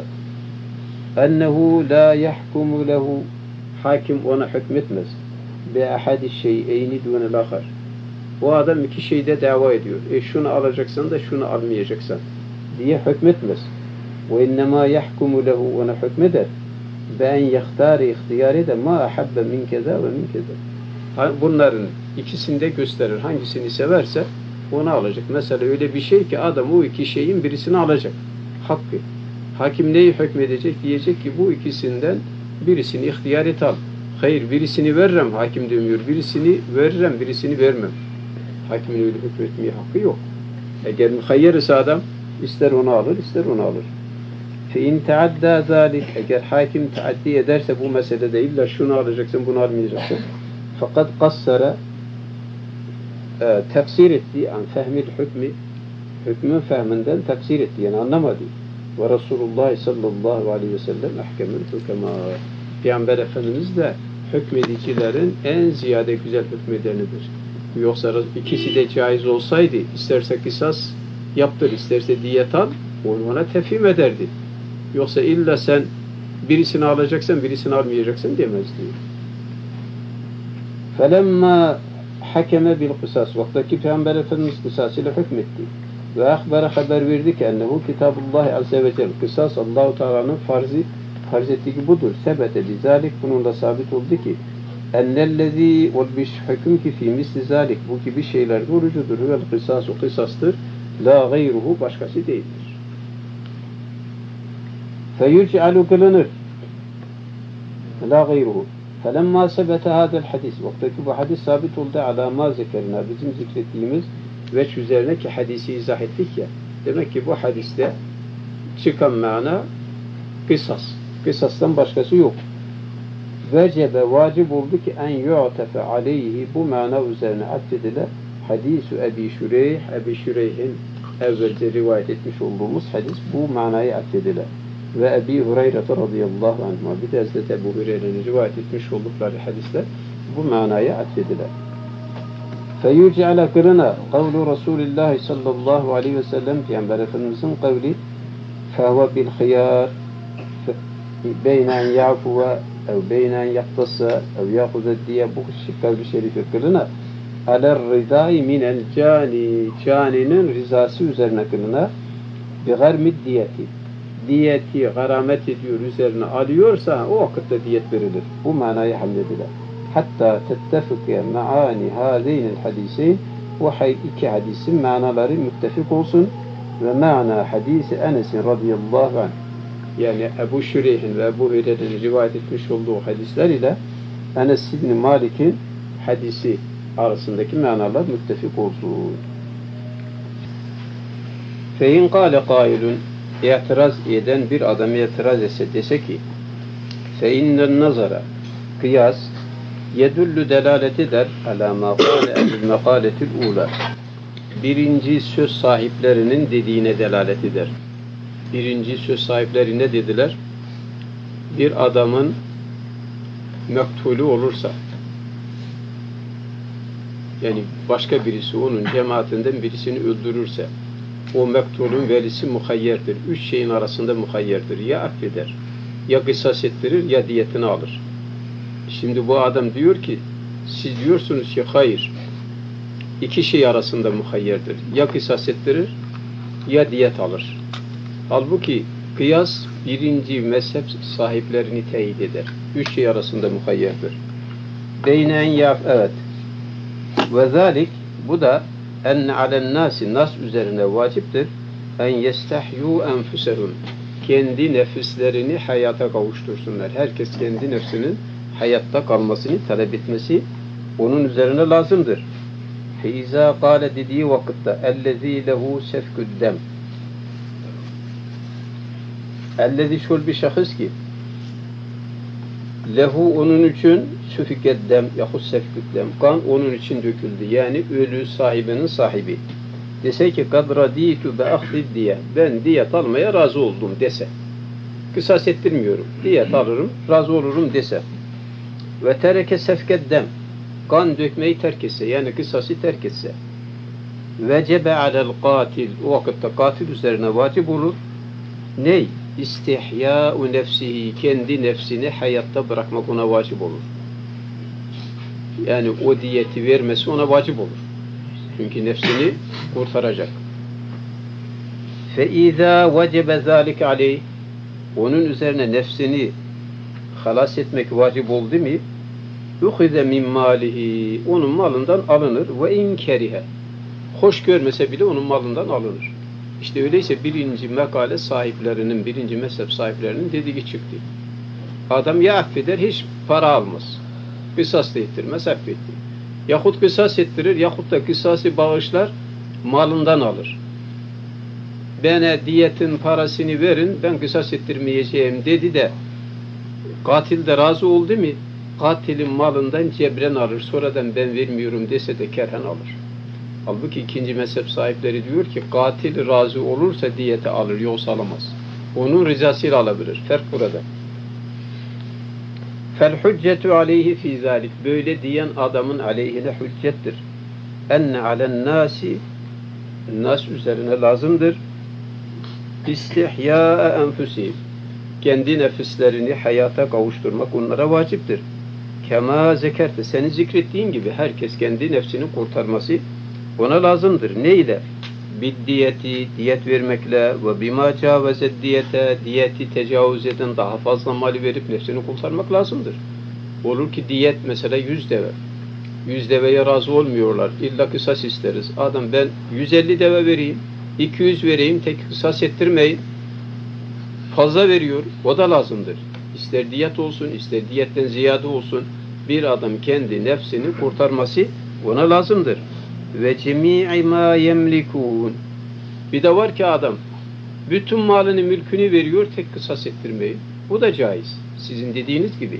A: ennehu la yahkumu lehu, hakim ona hükmetmez. Bi ahadi şey'eyni dunel ahar. O adam iki şeyde dava ediyor. Şunu alacaksan da şunu almayacaksan diye hükmetmez. Ve innema yahkumu lehu, ona hükmeder. Ben yahtari, ihtiyar eder ma ahabbe min keza ve min keza. Bunların ikisini de gösterir. Hangisini severse onu alacak. Mesela öyle bir şey ki adam o iki şeyin birisini alacak. Hakkı. Hakim neyi hükmedecek? Diyecek ki bu ikisinden birisini ihtiyar et al. Hayır, birisini veririm. Hakim demiyor. Birisini veririm, birisini vermem. Hakimin öyle hükmetmeye hakkı yok. Eğer muhayyer ise adam ister onu alır, ister onu alır. فَاِنْ تَعَدَّى ذَٰلِكَ, eğer hakim taaddi ederse bu meselede illa şunu alacaksın, bunu almayacaksın. Fakat kassara, tefsir etti an fehmil hükmü, hükmün fehminden tefsir etti, yani anlamadı. Ve Resulullah sallallahu aleyhi ve sellem ahkemül hükema. Peygamber Efendimiz de hükmedicilerin en ziyade güzel hükmedenidir. Yoksa ikisi de caiz olsaydı, isterse kısas yaptır, isterse diyet al, onu ona tefhim ederdi. Yoksa illa sen Birisini alacaksan, birisini almayacaksın demez diyor. فَلَمَّا حَكَمَ بِالْقِسَاسِ Vaktaki Peygamber Efendimiz kısasıyla hükmetti. Ve haber verdi ki ennehu Kitabullah Azze ve Celle. Kısas Allah-u Teala'nın farz ettiği budur. Sebete bizalik bununla sabit oldu ki ennellezî hüküm ki fî misli zalik bu gibi şeyler vurucudur. Vel kısasu kısastır. La gayruhu başkası değildir. Feyuc'alu kılınır. La gayruhu. Felemma sebete hadel hadis. Vaktaki bu hadis sabit oldu. Ala ma zekerina. Bizim zikrettiğimiz veç üzerine ki hadisi izah ettik ya. Demek ki bu hadiste çıkan mana kısas. Kısastan başkası yok. Vecebe vacip oldu ki en yu'tefe aleyhi bu mana üzerine atfediler. Hadisu Ebi Şureyh, Ebi Şureyh'in evvelce rivayet etmiş olduğumuz hadis bu manayı atfediler. Ve Ebi Hureyre radıyallahu anhuma bir de Hazreti Ebu Hureyre'nin rivayet etmiş oldukları hadisler bu manayı atfediler. Feyuc'ala kırına kavlu Resulullah sallallahu aleyhi ve sellem Peygamber Efendimizin kavli fehve bil khiyar beynen ya'fuve ev beynen yaktasa ev yakuze diye bu kavli şerifi kırına aler ridai minel caninin rızası üzerine kılına bi garmid diyeti garamet ediyor üzerine alıyorsa o vakitte diyet verilir. Bu manayı halledilir. Hatta tettefike maani hâzeynil hadiseyn bu iki hadisin manaları müttefik olsun ve mana hadisi Enes'in radıyallahu anh yani Ebu Şureyh'in ve Ebu Hureyre'nin rivayet etmiş olduğu hadisler ile Enes İbni Malik'in hadisi arasındaki manalar müttefik olsun. Fein kâle kâilun itiraz eden bir adam itiraz etse dese ki feinnen nazara kıyas yedullu delalet eder ala ma kâle ehl mekâletil ula birinci söz sahiplerinin dediğine delalet eder. Birinci söz sahipleri ne dediler? Bir adamın mektulü olursa yani başka birisi onun cemaatinden birisini öldürürse o mektulün velisi muhayyerdir. Üç şeyin arasında muhayyerdir. Ya affeder, ya kısas ettirir, ya diyetini alır. Şimdi bu adam diyor ki siz diyorsunuz ki hayır. İki şey arasında muhayyerdir. Ya kısas ettirir, ya diyet alır. Halbuki kıyas birinci mezhep sahiplerini teyit eder. Üç şey arasında muhayyerdir. Beynen yaf evet. Ve zalik bu da enne alen nasi nas üzerine vaciptir. En yestahyu enfusehum kendi nefislerini hayata kavuştursunlar. Herkes kendi nefsinin hayatta kalmasını talep etmesi onun üzerine lazımdır. Feiza kâle dediği vakitte ellezî lehu sefküddem ellezî şul bir şahıs ki lehu onun için süfikeddem yahut sefküddem kan onun için döküldü. Yani ölü sahibinin sahibi. Dese ki kad radîtü be ahdid diye ben diyet almaya razı oldum dese. Kısas ettirmiyorum. Diyet alırım, razı olurum dese. Ve tereke sefkeddem kan dökmeyi terk etse yani kısası terk etse. Vecebe alel katil o vakitte katil üzerine vacip olur. Ney? İstihyâ'u nefsihi kendi nefsini hayatta bırakmak ona vacip olur. Yani o diyeti vermesi ona vacip olur. Çünkü nefsini kurtaracak. فَاِذَا وَجَبَ ذَٰلِكَ عَلَيْهِ onun üzerine nefsini halas etmek vacip oldu mu? يُخِذَ مِنْ مَالِهِ onun malından alınır. وَاِنْ كَرِهَ hoş görmese bile onun malından alınır. İşte öyleyse birinci mekale sahiplerinin, birinci mezhep sahiplerinin dediği çıktı. Adam ya affeder, hiç para almaz. Kısas da ettirmez, affetti. Yahut kısas ettirir, yahut da kısası bağışlar, malından alır. Bana diyetin parasını verin, ben kısas ettirmeyeceğim dedi de katil de razı oldu mu? Katilin malından cebren alır, sonradan ben vermiyorum dese de kerhen alır. Halbuki ikinci mezhep sahipleri diyor ki katil razı olursa diyeti alır, yoksa alamaz. Onun rızasıyla alabilir. Fark burada. Fel hüccetu aleyhi fî zâlik. Böyle diyen adamın aleyhine hüccettir. Enne alen nâsi nas üzerine lazımdır. İstihyâ'e enfusî. kendi nefislerini hayata kavuşturmak onlara vaciptir. Kema zekerte, senin zikrettiğin gibi herkes kendi nefsini kurtarması ona lazımdır. Ne ile? Biddiyeti, diyet vermekle ve bima cavezet diyete, diyeti tecavüz eden daha fazla mali verip nefsini kurtarmak lazımdır. Olur ki diyet mesela 100 deve. 100 deveye razı olmuyorlar. İlla kısas isteriz. Adam ben 150 deve vereyim, 200 vereyim, tek kısas ettirmeyin. Fazla veriyor. O da lazımdır. İster diyet olsun, ister diyetten ziyade olsun. Bir adam kendi nefsini kurtarması ona lazımdır. Ve cemî'i mâ yemlikûn. Bir de var ki adam bütün malını, mülkünü veriyor, tek kısas ettirmeyin. Bu da caiz. Sizin dediğiniz gibi.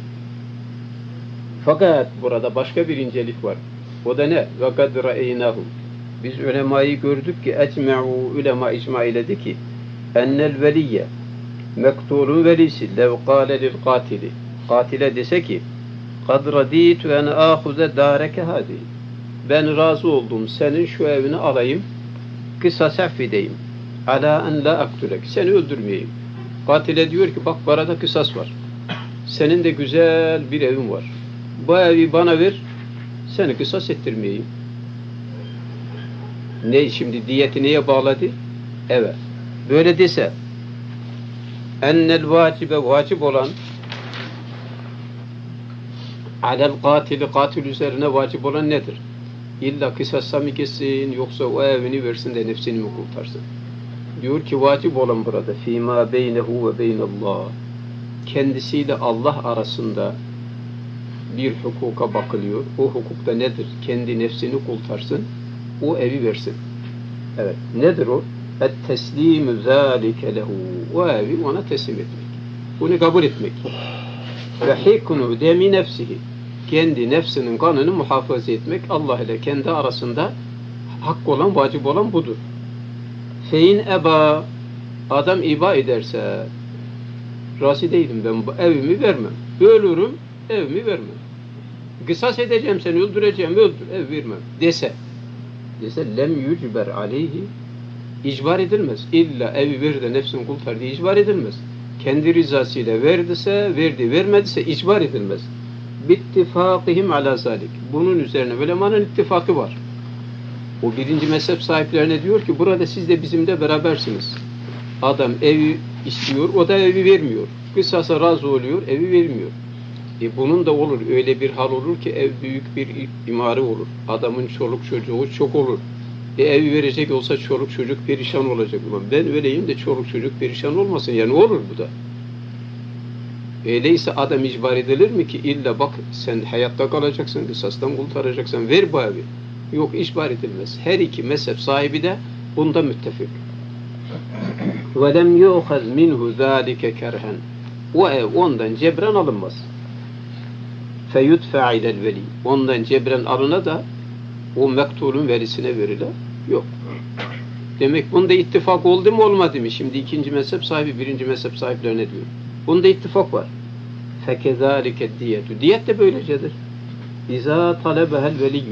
A: Fakat burada başka bir incelik var. O da ne? Ve kad ra'eynâhu. Biz ulemayı gördük ki ecme'u, ulema icma eyledi ki ennel veliyye, mektulun velisi lev kâle lil katili, katile dese ki kad radîtu en âhuze dâreke hâdi, ben razı oldum senin şu evini alayım, kısas affedeyim, alâ en la aktulek, seni öldürmeyeyim. Katile diyor ki bak arada kısas var, senin de güzel bir evin var, bu evi bana ver, seni kısas ettirmeyeyim. Ne şimdi diyeti neye bağladı? Evet. Böyle dese ennel vacibe, vacip olan alel katili, katil üzerine vacip olan nedir? İlla kısasa mı kessin, yoksa o evini versin de nefsini mi kurtarsın? Diyor ki vacip olan burada fîmâ beynehu ve beynallah, kendisiyle Allah arasında bir hukuka bakılıyor. O hukukta nedir? Kendi nefsini kurtarsın, o evi versin. Evet. Nedir o? Et-teslimü zâlike lehu. O evi ona teslim etmek. Bunu kabul etmek. Ve hiknu demi nefsihi. Kendi nefsinin kanını muhafaza etmek, Allah ile kendi arasında hak olan, vacip olan budur. Fein eba, adam iba ederse, razı değilim ben bu evimi vermem. Ölürüm, evimi vermem. Kısas edeceğim seni, öldüreceğim, öldür, ev vermem dese lem yücber aleyhi, icbar edilmez. İlla evi ver de nefsini kurtar diye icbar edilmez. Kendi rızasıyla verdiyse verdi, vermediyse icbar edilmez. Bittifâkihim alâ zâlik. Bunun üzerine ulemanın ittifakı var. O birinci mezhep sahiplerine diyor ki burada siz de bizimle berabersiniz. Adam evi istiyor, o da evi vermiyor. Kısasa razı oluyor, evi vermiyor. Bunun da olur. Öyle bir hal olur ki ev büyük bir imare olur. Adamın çoluk çocuğu çok olur. Evi verecek olsa çoluk çocuk perişan olacak. Ben öyleyim de çoluk çocuk perişan olmasın. Yani olur bu da. Öyleyse adam icbar edilir mi ki illa bak sen hayatta kalacaksın, kısastan kurtaracaksın, ver bu evi. Yok, icbar edilmez. Her iki mezhep sahibi de bunda müttefik. وَلَمْ يُؤْخَذْ مِنْهُ ذَٰلِكَ كَرْهًا. O ev ondan cebren alınmaz. فَيُدْفَعِ اِلَى الْوَلِي. Ondan cebren alına da o mektulun velisine verilir. Yok. Demek bunda ittifak oldu mu olmadı mı? Şimdi ikinci mezhep sahibi, birinci mezhep sahiplerine diyor. Bunda ittifak var. فَكَذَٰلِكَ الدِّيَةُ. Diyet de böylecedir. اِذَا طَلَبَهَا الْوَلِيُّ.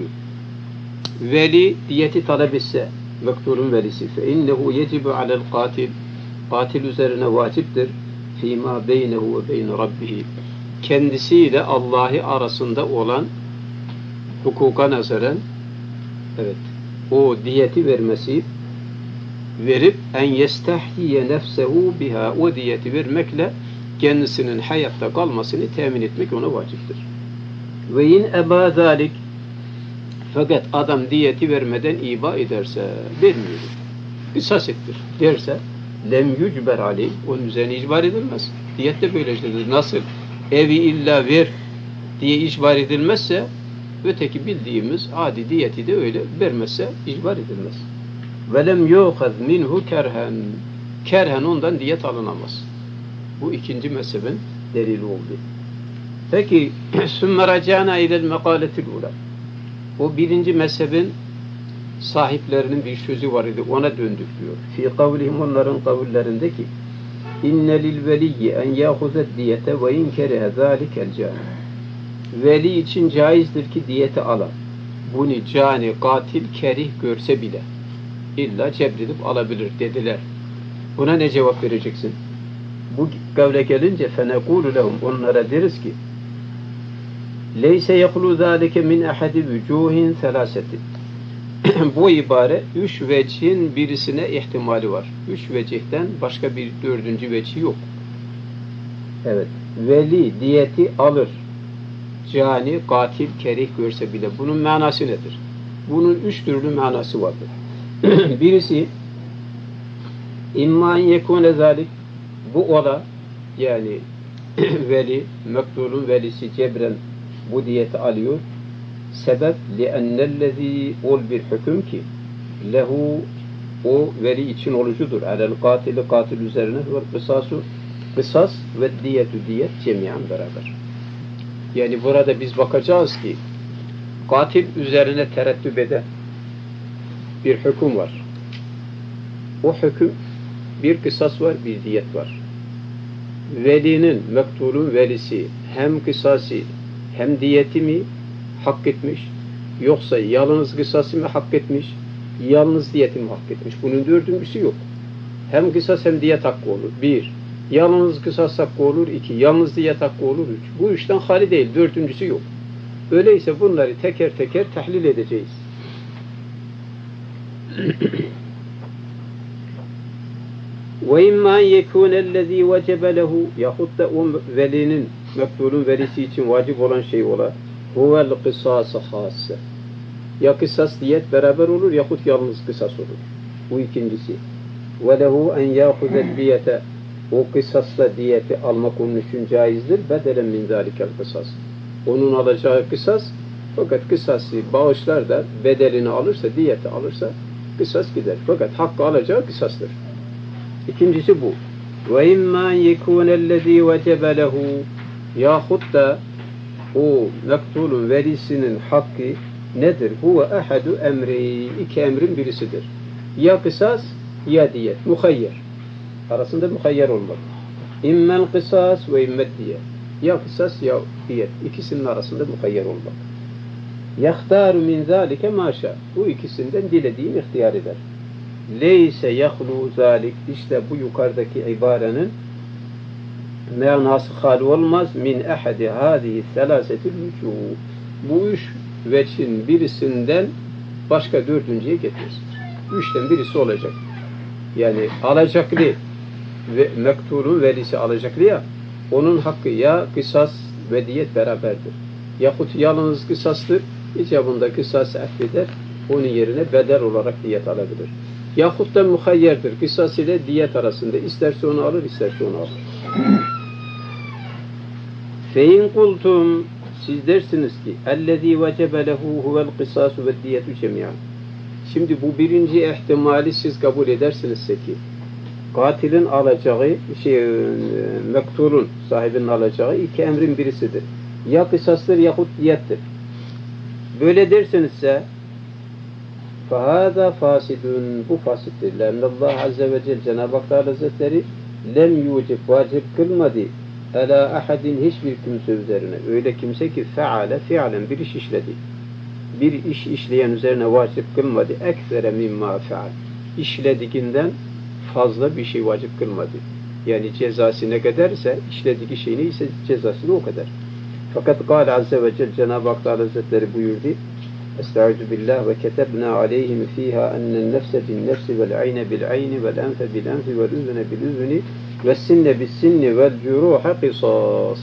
A: Veli diyeti talep etse, mektulun velisi, فَاِنَّهُ يَجِبُ عَلَى الْقَاتِلِ. Katil üzerine vaciptir. فِيمَا بَيْنَهُ وَبَيْنَ رَبِّهِ. Kendisiyle Allah'ı arasında olan hukuka nazaran, evet, o diyeti vermesi, verip en yestahyiye nefsehu biha, o diyeti vermekle kendisinin hayatta kalmasını temin etmek ona vaciptir. Ve in eba zalik, fakat adam diyeti vermeden iba ederse, vermiyor, kısas ettir derse, lem yücber aleyh, onun üzerine icbar edilmez. Diyet de böyledir. Nasıl evi illa ver diye icbar edilmezse, öteki bildiğimiz adi diyeti de öyle vermezse icbar edilmez. Velem yu'khaz minhu kerhen. Kerhen ondan diyet alınamaz. Bu ikinci mezhebin delili oldu. Peki sümme racana ilel mekaletil ula. O birinci mezhebin sahiplerinin bir sözü var idi. Ona döndük diyor. Fi kavlihim, onların kavullerinde ki inne lil veliyyi en yâhuzed diyete ve in kerehe zâlikel câni. Veli için caizdir ki diyeti alan. Bunu cani, katil, kerih görse bile illa cebredip alabilir dediler. Buna ne cevap vereceksin? Bu kavle gelince fenekulu lehum, onlara deriz ki leyse yekulu zâlike min ahadi vücuhin selâseti. Bu ibare üç vecihin birisine ihtimali var. Üç vecihten başka bir dördüncü vecih yok. Evet. Veli diyeti alır. Cani, katil, kerih görse bile. Bunun manası nedir? Bunun üç türlü manası vardır. Birisi İmma yekûne zâlik, bu ola, yani veli, mektulun velisi cebren bu diyeti alıyor. Sebep li'ennellezî ol bir hüküm ki lehu, o veli için olucudur. Alel katili, katil üzerine ve kısasu, kısas ve diyetü diyet cemiyen beraber. Yani burada biz bakacağız ki katil üzerine tereddüt eden bir hüküm var. O hüküm bir kısas var, bir diyet var. Velinin, mektulun velisi hem kısası hem diyeti mi hak etmiş, yoksa yalnız kısası mı hak etmiş, yalnız diyeti mi hak etmiş? Bunun dördüncüsü yok. Hem kısas hem diyet hakkı olur. Bir, yalnız kısas hakkı olur. İki, yalnız diyet hakkı olur. Üç. Bu üçten hali değil, dördüncüsü yok. Öyleyse bunları teker teker tahlil edeceğiz. وَاِمَّا يَكُونَ الَّذ۪ي وَجَبَ لَهُ, yahut da o velinin, mektulun velisi için vacip olan şey ola, هُوَ الْقِسَاسَ خَاسَ, ya kısas diyet beraber olur, yahut yalnız kısas olur. Bu ikincisi. وَلَهُ اَنْ يَأْخُذَ الْدِيَةَ, o kısasla diyeti almak onun için caizdir. بَدَلًا مِنْ ذَٰلِكَ الْقِسَاسِ, onun alacağı kısas, fakat kısası bağışlar da bedelini alırsa, diyeti alırsa kısas gider. Fakat hakkı alacağı kısastır. İkincisi bu. وَاِمَّا يَكُونَ الَّذ۪ي وَجَبَ لَهُ, yahut da o mektulun velisinin hakkı nedir? Huve ehadu emri, iki emrin birisidir. Ya kısas ya diyet. Muhayyer. Arasında muhayyer olmak. İmmel kısas ve immed diyet. Ya kısas ya diyet. İkisinin arasında muhayyer olmak. Yahtaru min zâlike maşa. Bu ikisinden dilediğini ihtiyar eder. Leyse yahlu zalik, işte bu yukarıdaki ibarenin manası hal olmaz min ehadi hâzihi selâsetil vücûh. Bu üç veçhin birisinden başka dördüncüye getirsin. Üçten birisi olacak. Yani alacaklı ve mektulun velisi alacaklı ya, onun hakkı ya kısas ve diyet beraberdir. Yahut yalnız kısastır, icabında kısas affeder, onun yerine bedel olarak diyet alabilir. Yahut da muhayyerdir. Kısas ile diyet arasında. İsterse onu alır, isterse onu alır. Fein kultum, siz dersiniz ki ellezî vecebe lehu huvel kısâsu ve diyetü cemiyan. Şimdi bu birinci ihtimali siz kabul edersinizse ki katilin alacağı, mektulun sahibinin alacağı iki emrin birisidir. Ya kısastır yahut diyettir. Böyle dersinizse فَهَذَا فَاسِدٌ, bu fasittir. لَاَنَّ اللّٰهَ عَزَّ ve Celle, Cenab-ı Hak Hazretleri lem yucib, vacip kılmadı ala ahadin, hiçbir kimse üzerine. Öyle kimse ki feale, fialen bir iş işledi. Bir iş işleyen üzerine vacip kılmadı. Eksere mimma feal. İşlediğinden fazla bir şey vacip kılmadı. Yani cezası ne kadarsa, işlediği şey neyse cezası da o kadar. Fakat Kâle Azze ve Celle, Cenab-ı Hak Hazretleri buyurdu. Estaizu billah ve ketebna aleyhim fiha ennen nefse bin nefsi vel ayne bil ayni vel enfe bil enfi vel üzüne bil üzüni ve sinne bis sinni vel curuha kısas.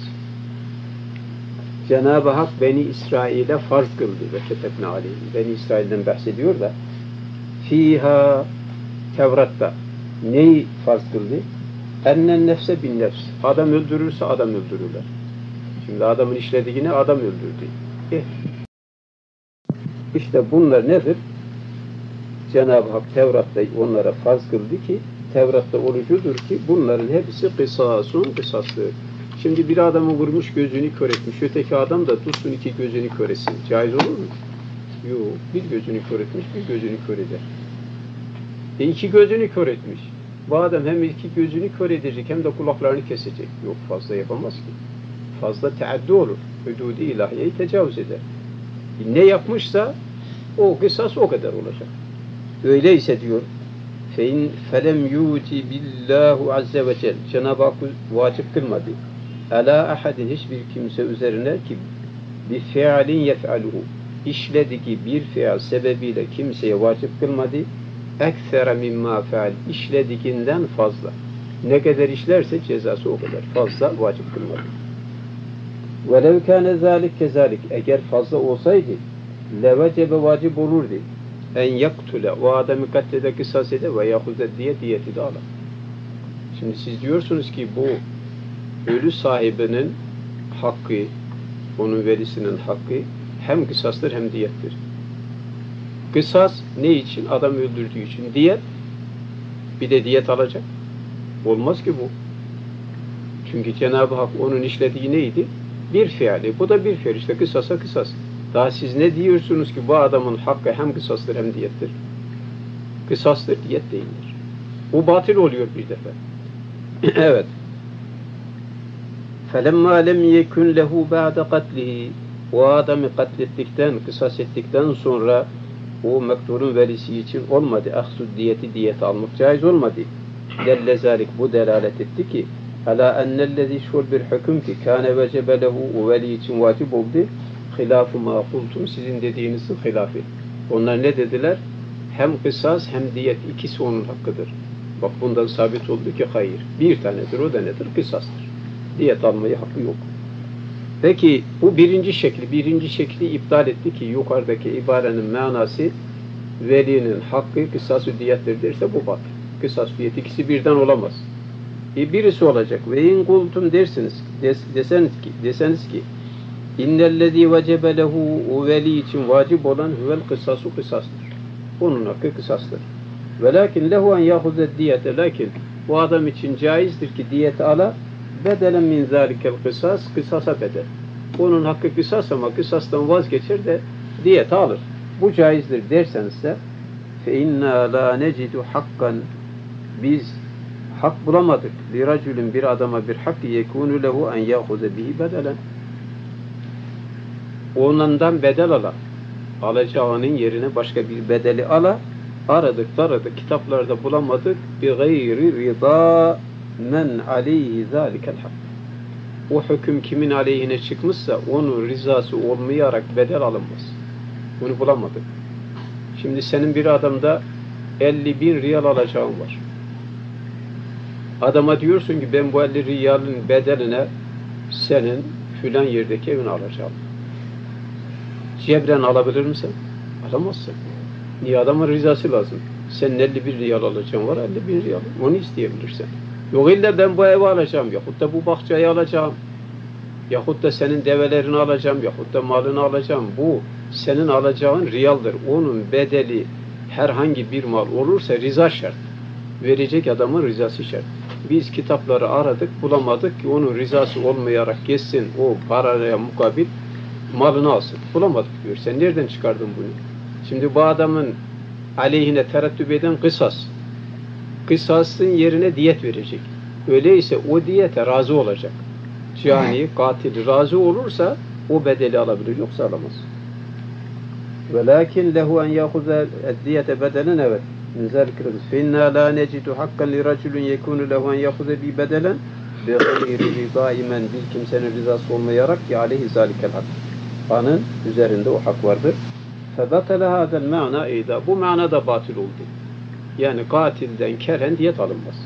A: Cenab-ı Hak Beni İsrail'e farz kıldı ve ketebna aleyhim. Beni İsrail'den bahsediyor da fiha, Tevrat'ta neyi farz kıldı? Ennen nefse bin nefs. Adam öldürürse adam öldürürler. Şimdi adamın işlediğini adam öldürdü. İşte bunlar nedir? Cenab-ı Hak Tevrat'ta onlara farz kıldı ki Tevrat'ta olucudur ki bunların hepsi kısasun, kısaslı. Şimdi bir adamı vurmuş, gözünü kör etmiş. Öteki adam da tutsun iki gözünü kör etsin. Caiz olur mu? Yok. Bir gözünü kör etmiş, bir gözünü kör eder. İki gözünü kör etmiş. Bu adam hem iki gözünü kör edecek hem de kulaklarını kesecek. Yok, fazla yapamaz ki. Fazla teaddi olur. Hudud-i ilahiyeyi tecavüz eder. Ne yapmışsa o kısas o kadar olacak. Öyleyse diyor felem yuti billahu azze ve cel. Cenab-ı Hak vacip kılmadı. Ala ahadin hiçbir kimse üzerine ki bir fiilin yef'aluhu. İşlediği bir fiil sebebiyle kimseye vacip kılmadı. Eksere mimma feal. İşlediğinden fazla. Ne kadar işlerse cezası o kadar. Fazla vacip kılmadı. وَلَوْ كَانَ ذَٰلِكَ كَذَٰلِكَ Eğer fazla olsaydı levecebe vacip olurdu. En yaktule o adamı katlede kısas ede ve yahuze diye diyeti de alır. Şimdi siz diyorsunuz ki bu ölü sahibinin hakkı, onun velisinin hakkı hem kısastır hem diyettir. Kısas ne için? Adam öldürdüğü için. Diyet, bir de diyet alacak. Olmaz ki bu. Çünkü Cenab-ı Hak onun işlediği neydi? Bir fiili. Bu da bir fiil. İşte kısasa kısas. Daha siz ne diyorsunuz ki bu adamın hakkı hem kısastır hem diyettir? Kısastır, diyet değildir. Bu batıl oluyor bir defa. Evet. فَلَمَّا لَمْ يَكُنْ لَهُ بَعْدَ قَتْلِهِ O adamı katlettikten, kısas ettikten sonra o mektulun velisi için olmadı. Ahsud diyeti almak caiz olmadı. Delle zalik bu delalet etti ki ala ennellezî şul bir hüküm ki kâne vecebe lehu o veli için vacip oldu. Hilâfu mâ kultum sizin dediğinizin hilafı. Onlar ne dediler? Hem kısas hem diyet ikisi onun hakkıdır. Bak bundan sabit oldu ki hayır. Bir tanedir o da nedir? Kısastır. Diyet almaya hakkı yok. Peki bu birinci şekli iptal etti ki yukarıdaki ibarenin manası velinin hakkı kısas-ı diyettir derse bu batıl. Kısas diyet ikisi birden olamaz. Birisi olacak. Ve in kultum deseniz ki innellezî vecebe lehu o veli için vacip olan huvel kısasu kısastır. Onun hakkı kısastır. Velakin lehu en yahuze diyete lakin bu adam için caizdir ki diyeti ala bedelen min zâlikel kısas kısasa bedel. Onun hakkı kısas ama kısastan vazgeçer de diyet alır. Bu caizdir derseniz de fe inna la necidu hakkan biz hak bulamadık. Bir racülün bir adama bir hakkı yekûnü lehu en yahuze bihi bedelen. Ondan bedel ala. Alacağının yerine başka bir bedeli ala. Aradık, taradık, kitaplarda bulamadık. Bi gayri rıza men aleyhi zâlikel hak. O hüküm kimin aleyhine çıkmışsa onun rızası olmayarak bedel alınmaz. Bunu bulamadık. Şimdi senin bir adamda 50.000 riyal alacağın var. Adama diyorsun ki ben bu 50 riyalın bedeline senin filan yerdeki evini alacağım. Cebren alabilir misin? Alamazsın. Niye? Adamın rızası lazım. Senin 51 riyal alacağın var, 50.000 riyal. Onu isteyebilirsin. Yok illa ben bu evi alacağım, yahut da bu bahçeyi alacağım, yahut da senin develerini alacağım, yahut da malını alacağım. Bu senin alacağın riyaldır. Onun bedeli herhangi bir mal olursa rıza şart. Verecek adamın rızası şart. Biz kitapları aradık, bulamadık ki onun rızası olmayarak geçsin o paraya mukabil malını alsın. Bulamadık diyor. Sen nereden çıkardın bunu? Şimdi bu adamın aleyhine tereddüt eden kısas. Kısasın yerine diyet verecek. Öyleyse o diyete razı olacak. Yani katil razı olursa o bedeli alabilir. Yoksa alamaz. Velakin lehu en yahuze diyete bedelen evet. Min zâlikil فَاِنَّا لَا نَجِدُ حَقًّا لِرَجُلٌ يَكُونُ لَهُ اَنْ يَخُذَ بِي بَدَلًا بِغَيْرِ رِضَائِمًا bir kimsenin rızası olmayarak ki aleyhi zâlikel hak. Anın üzerinde o hak vardır. فَبَطَلَ هَذَا الْمَعْنَا اِذَا Bu manada batıl oldu. Yani katilden keren diyet alınmaz.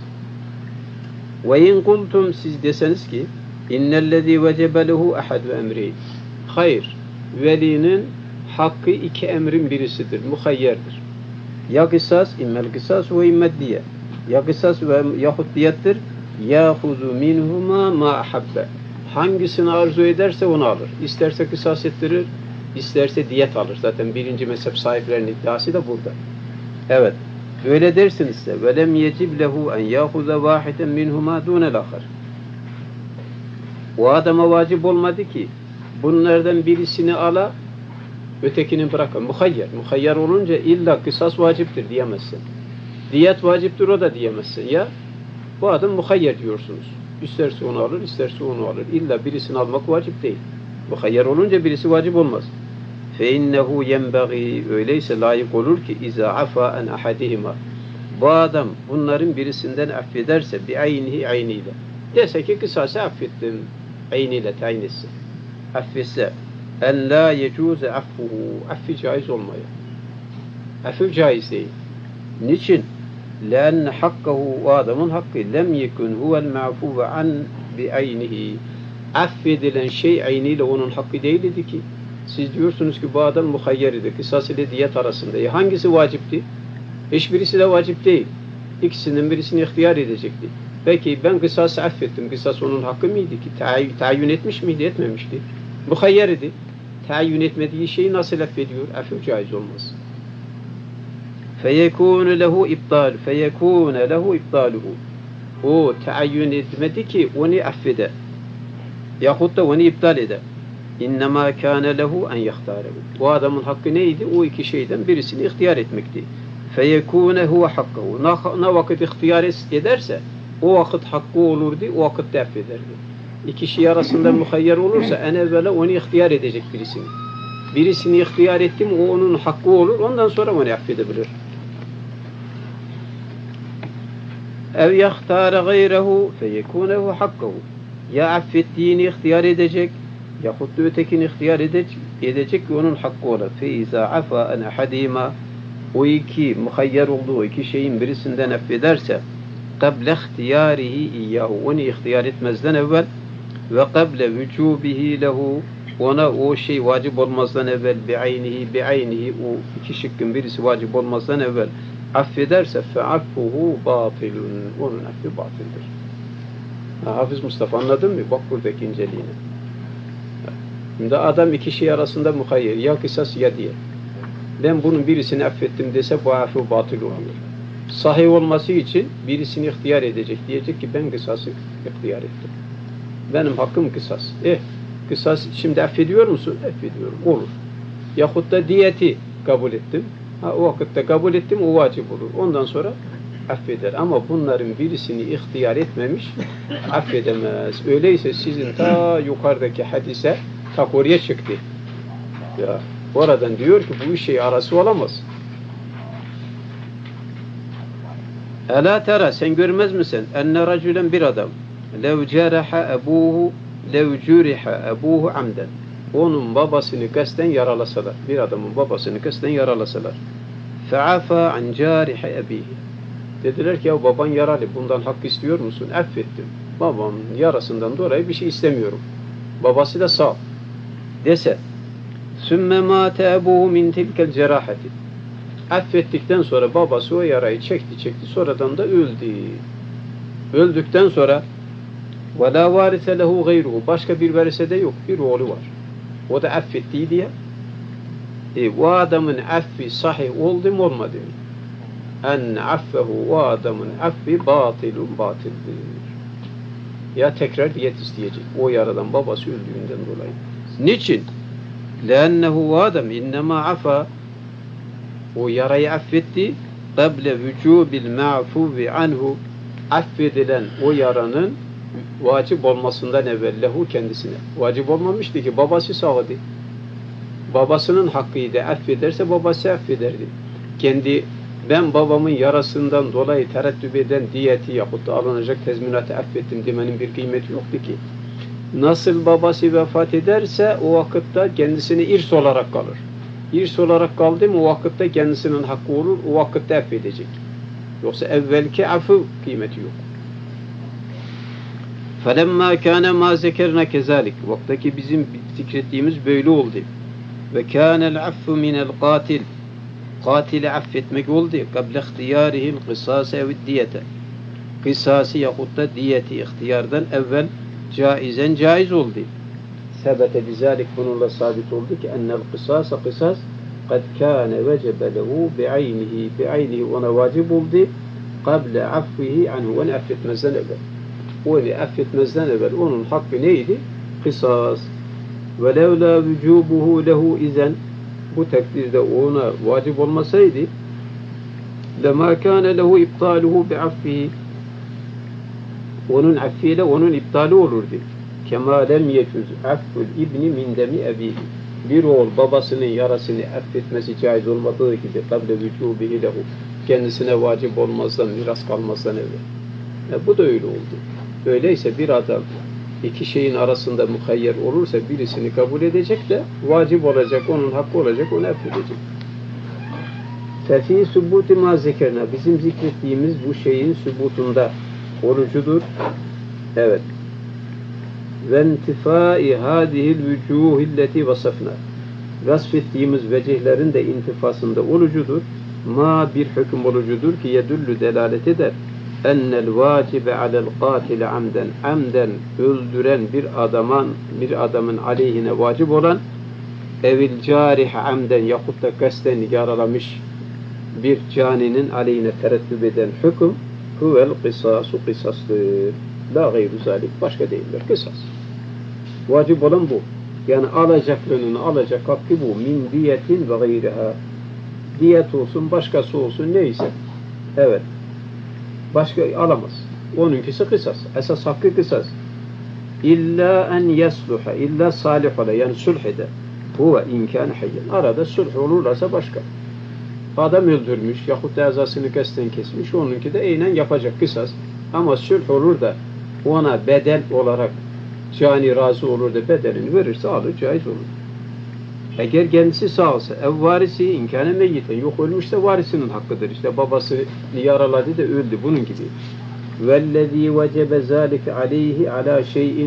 A: وَاِنْ قُلْتُمْ Siz deseniz ki اِنَّ الَّذ۪ي وَجَبَ لَهُ اَحَدُ اَمْرِينَ Hayır. Velinin hakkı iki emrin birisidir. Muhayyerdir. Ya kısas, immel kısas ve immed diye. Ya kısas ve yahut diyettir. Yahuzu minhuma ma ahabbe. Hangisini arzu ederse onu alır. İsterse kısas ettirir, isterse diyet alır. Zaten birinci mezhep sahiplerinin iddiası da burada. Evet. Böyle dersiniz de velem yecib lehu en yahuza vahiden minhuma dunel ahar. O adama vacip olmadı ki bunlardan birisini ala ötekini bırakın. Muhayyer olunca illa kısas vaciptir diyemezsin. Diyet vaciptir o da diyemezsin. Ya bu adam muhayyer diyorsunuz. İsterse onu alır, isterse onu alır. İlla birisini almak vacip değil. Muhayyer olunca birisi vacip olmaz. فَاِنَّهُ يَنْبَغِي Öyleyse layık olur ki اِذَا عَفَا اَنْ اَحَدِهِمَا bu adam bunların birisinden affederse ayniyle dese ki kısası affettim ayniyle tayin etse affetse en la yecuze affuhu affi caiz olmaya affi caiz değil. Niçin? لأن حقه o adamın hakkı lem yekun huvel ma'fuve an bi aynihi affedilen şey ayniyle onun hakkı değildi ki. Siz diyorsunuz ki bu adam muhayyer idi. Kısas ile diyet arasında. Hangisi vacipti? Hiçbirisi de vacip değil. İkisinden birisini ihtiyar edecekti. Peki ben kısası affettim. Kısas onun hakkı mıydı ki? Tayin etmiş miydi? Etmemişti. Muhayyer idi. Tayin etmediği şeyi nasıl affediyor? Affı caiz olmaz. فَيَكُونَ لَهُ اِبْطَالُهُ O tayin etmedi ki onu affeder. Yahut da onu iptal eder. İnnemâ kâne lehu en yahtârehu. Bu adamın hakkı neydi? O iki şeyden birisini ihtiyar etmekti. Feyekûne huve hakkahu. Ne vakit ihtiyar ederse o vakit hakkı olurdu, o vakit de affederdi. İki şey arasında muhayyer olursa en evvela onu ihtiyar edecek birisini. Birisini ihtiyar etti mi o onun hakkı olur, ondan sonra onu affedebilir. Ev yahtâre gayrehu feyekûnehu hakkahu. Ya affettiğini ihtiyar edecek yahut da ötekini ihtiyar edecek ki onun hakkı olur. فَاِذَا عَفَا اَنْ اَحَدِيمًا O iki muhayyer olduğu iki şeyin birisinden affederse قَبْلَ اخْتِيَارِهِ اِيَّهُ Onu ihtiyar etmezden evvel ve قَبْلَ وُجُوبِهِ لَهُ Ona o şey vacip olmazdan evvel bi'aynihi o iki şıkkın birisi vacip olmazdan evvel affederse فَعَفُّهُ بَاطِلٌ Onun affi batıldır. Hafız Mustafa anladın mı? Bak buradaki inceliğine. Şimdi adam iki şey arasında muhayyer. Ya kısas ya diye. Ben bunun birisini affettim dese bu affi batıl oluyor. Sahih olması için birisini ihtiyar edecek. Diyecek ki ben kısası ihtiyar ettim. Benim hakkım kısas. Kısas şimdi affediyor musun? Affediyorum. Olur. Yahut da diyeti kabul ettim. O vakitte kabul ettim o vacip olur. Ondan sonra affeder. Ama bunların birisini ihtiyar etmemiş affedemez. Öyleyse sizin ta yukarıdaki hadise tak oraya çıktı. Ya, oradan diyor ki bu şey arası olamaz. Ela tera sen görmez misin? Enne racülen bir adam lev ceraha ebuhu amden onun babasını kasten yaralasalar. Bir adamın babasını kasten yaralasalar. Fe'afa an carihi ebihi dediler ki ya baban yaralı bundan hak istiyor musun? Affettim. Babam yarasından dolayı bir şey istemiyorum. Babası da sağ. Dese sümme mâte ebuhu min tilkel cerahati affettikten sonra babası o yarayı çekti sonradan da öldü. Öldükten sonra ve la varise lehu gayruhu başka bir varise de yok. Bir oğlu var. O da affettiği diye o adamın affi sahih oldu mu olmadı mı? En affehu o adamın affi batildir. Ya tekrar diyet isteyecek. O yaradan babası öldüğünden dolayı. Niçin? Lennehu adam innema afa o yarayı affetti kable vücubil ma'fuvi anhu affedilen o yaranın vacip olmasından evvel lehu kendisine. Vacip olmamıştı ki babası sağdı. Babasının hakkıydı. Affederse babası affederdi. Ben babamın yarasından dolayı tereddüt eden diyeti yahut da alınacak tezminatı affettim demenin bir kıymeti yoktu ki. Nasıl babası vefat ederse o vakitte kendisine irs olarak kalır. İrs olarak kaldı mı o vakitte kendisinin hakkı olur, o vakitte affedecek. Yoksa evvelki affı kıymeti yok. فَلَمَّا كَانَ مَا زَكَرْنَا كَذَٰلِكَ Vaktaki bizim zikrettiğimiz böyle oldu. وَكَانَ الْعَفُّ مِنَ الْقَاتِلِ Katili affetmek oldu. قَبْلَ اخْتِيَارِهِ الْقِسَاسَ اَوِدْدِيَةَ Kısası yahut da diyeti ihtiyardan evvel caiz oldu. Sebete bizalik bununla sabit oldu ki ennel kısasa kısas kad kâne vecebe lehu bi'aynihi ona vacip oldu kable affihi anhu onu affetmezden evvel. Onu affetmezden evvel onun hakkı neydi? Kısas. Ve levla vücubuhu lehu izen bu takdirde ona vacip olmasaydı lema kâne lehu iptaluhu bi'affihi onun affiyle onun iptali olurdu. Kema lem yecuz afful ibni min demi ebihi. bir oğul babasının yarasını affetmesi caiz olmadığı gibi kable vücubihi lehu, kendisine vacip olmazdan, miras kalmazdan evvel. Bu da öyle oldu. Öyleyse bir adam iki şeyin arasında muhayyer olursa birisini kabul edecek de vacip olacak, onun hakkı olacak, onu affedecek. Fefî sübûti mâ zekerna, bizim zikrettiğimiz bu şeyin sübutunda orucudur. Evet. Ve intifâi hâdihil vücûhilleti vasafna, vasfettiğimiz vecihlerin de intifasında orucudur. Ma bir hüküm orucudur ki yedüllü delalet eder. Ennel vacibe alel katile amden, amden öldüren bir adamın aleyhine vacip olan, evil carih amden yahut da kasten yaralamış bir caninin aleyhine terettüp eden hüküm huvel kısasu, kısastır. La gayru zalik, başka değildir. Kısas. Vacip olan bu. Yani alacaklının alacak hakkı bu. Min diyetin ve gayriha. Diyet olsun, başkası olsun, neyse. Evet. Başka alamaz. Onunkisi kısas. Esas hakkı kısas. İlla en yasluha, illa salih ola, yani sulh eder. Huve imkan hayyen. Arada sulh olurlarsa başka. Adam öldürmüş yahut da azasını kasten kesmiş, onunki de eynen yapacak kısas. Ama sulh olur da ona bedel olarak cani razı olur da bedelini verirse alır, caiz olur. Eğer kendisi sağ olsa, ev varisi imkâne meyyiten, yok ölmüşse varisinin hakkıdır. İşte babası yaraladı da öldü, bunun gibi. وَالَّذ۪ي وَجَبَ ذَٰلِكَ عَلَيْهِ عَلَى شَيْءٍ.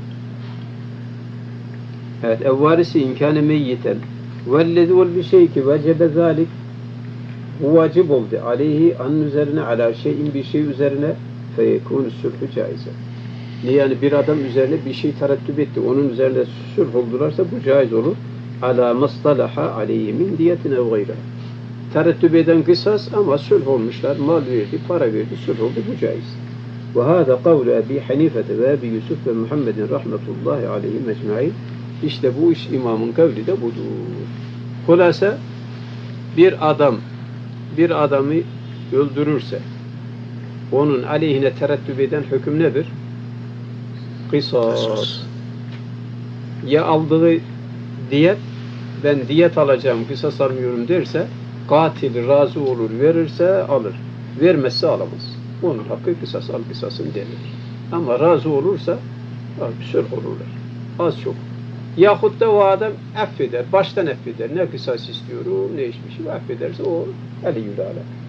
A: Evet, ev varisi imkâne meyyiten. وَالَّذ۪ي ol bir şey ki وَجَبَ ذَٰلِكَ, bu vacip oldu. Aleyhi, anın üzerine, ala şeyin bir şey üzerine, feyekûn sülhü caize. Yani bir adam üzerine bir şey terettüp etti, onun üzerine sülh oldularsa bu caiz olur. Ala mastalaha aleyhi min diyetin ev gayra. Terettüp eden kısas ama sülh olmuşlar, mal verdi, para verdi, sülh oldu, bu caiz. Ve hâzâ kavlu Ebi Hanifete ve Ebi Yusuf ve Muhammedin rahmetullahi aleyhim ecmaîn. İşte bu iş imamın kavli de budur. Hulasa bir adamı öldürürse onun aleyhine terettüp eden hüküm nedir? Kısas. Ya aldığı diyet, ben diyet alacağım, kısas almıyorum derse, katil razı olur, verirse alır. Vermezse alamaz. Onun hakkı kısas, al kısasın denir. Ama razı olursa sülh olurlar. Az çok. Yahut da o adam affeder, baştan affeder. Ne kısas istiyorum, ne işmişim affederse o eli yürü ala.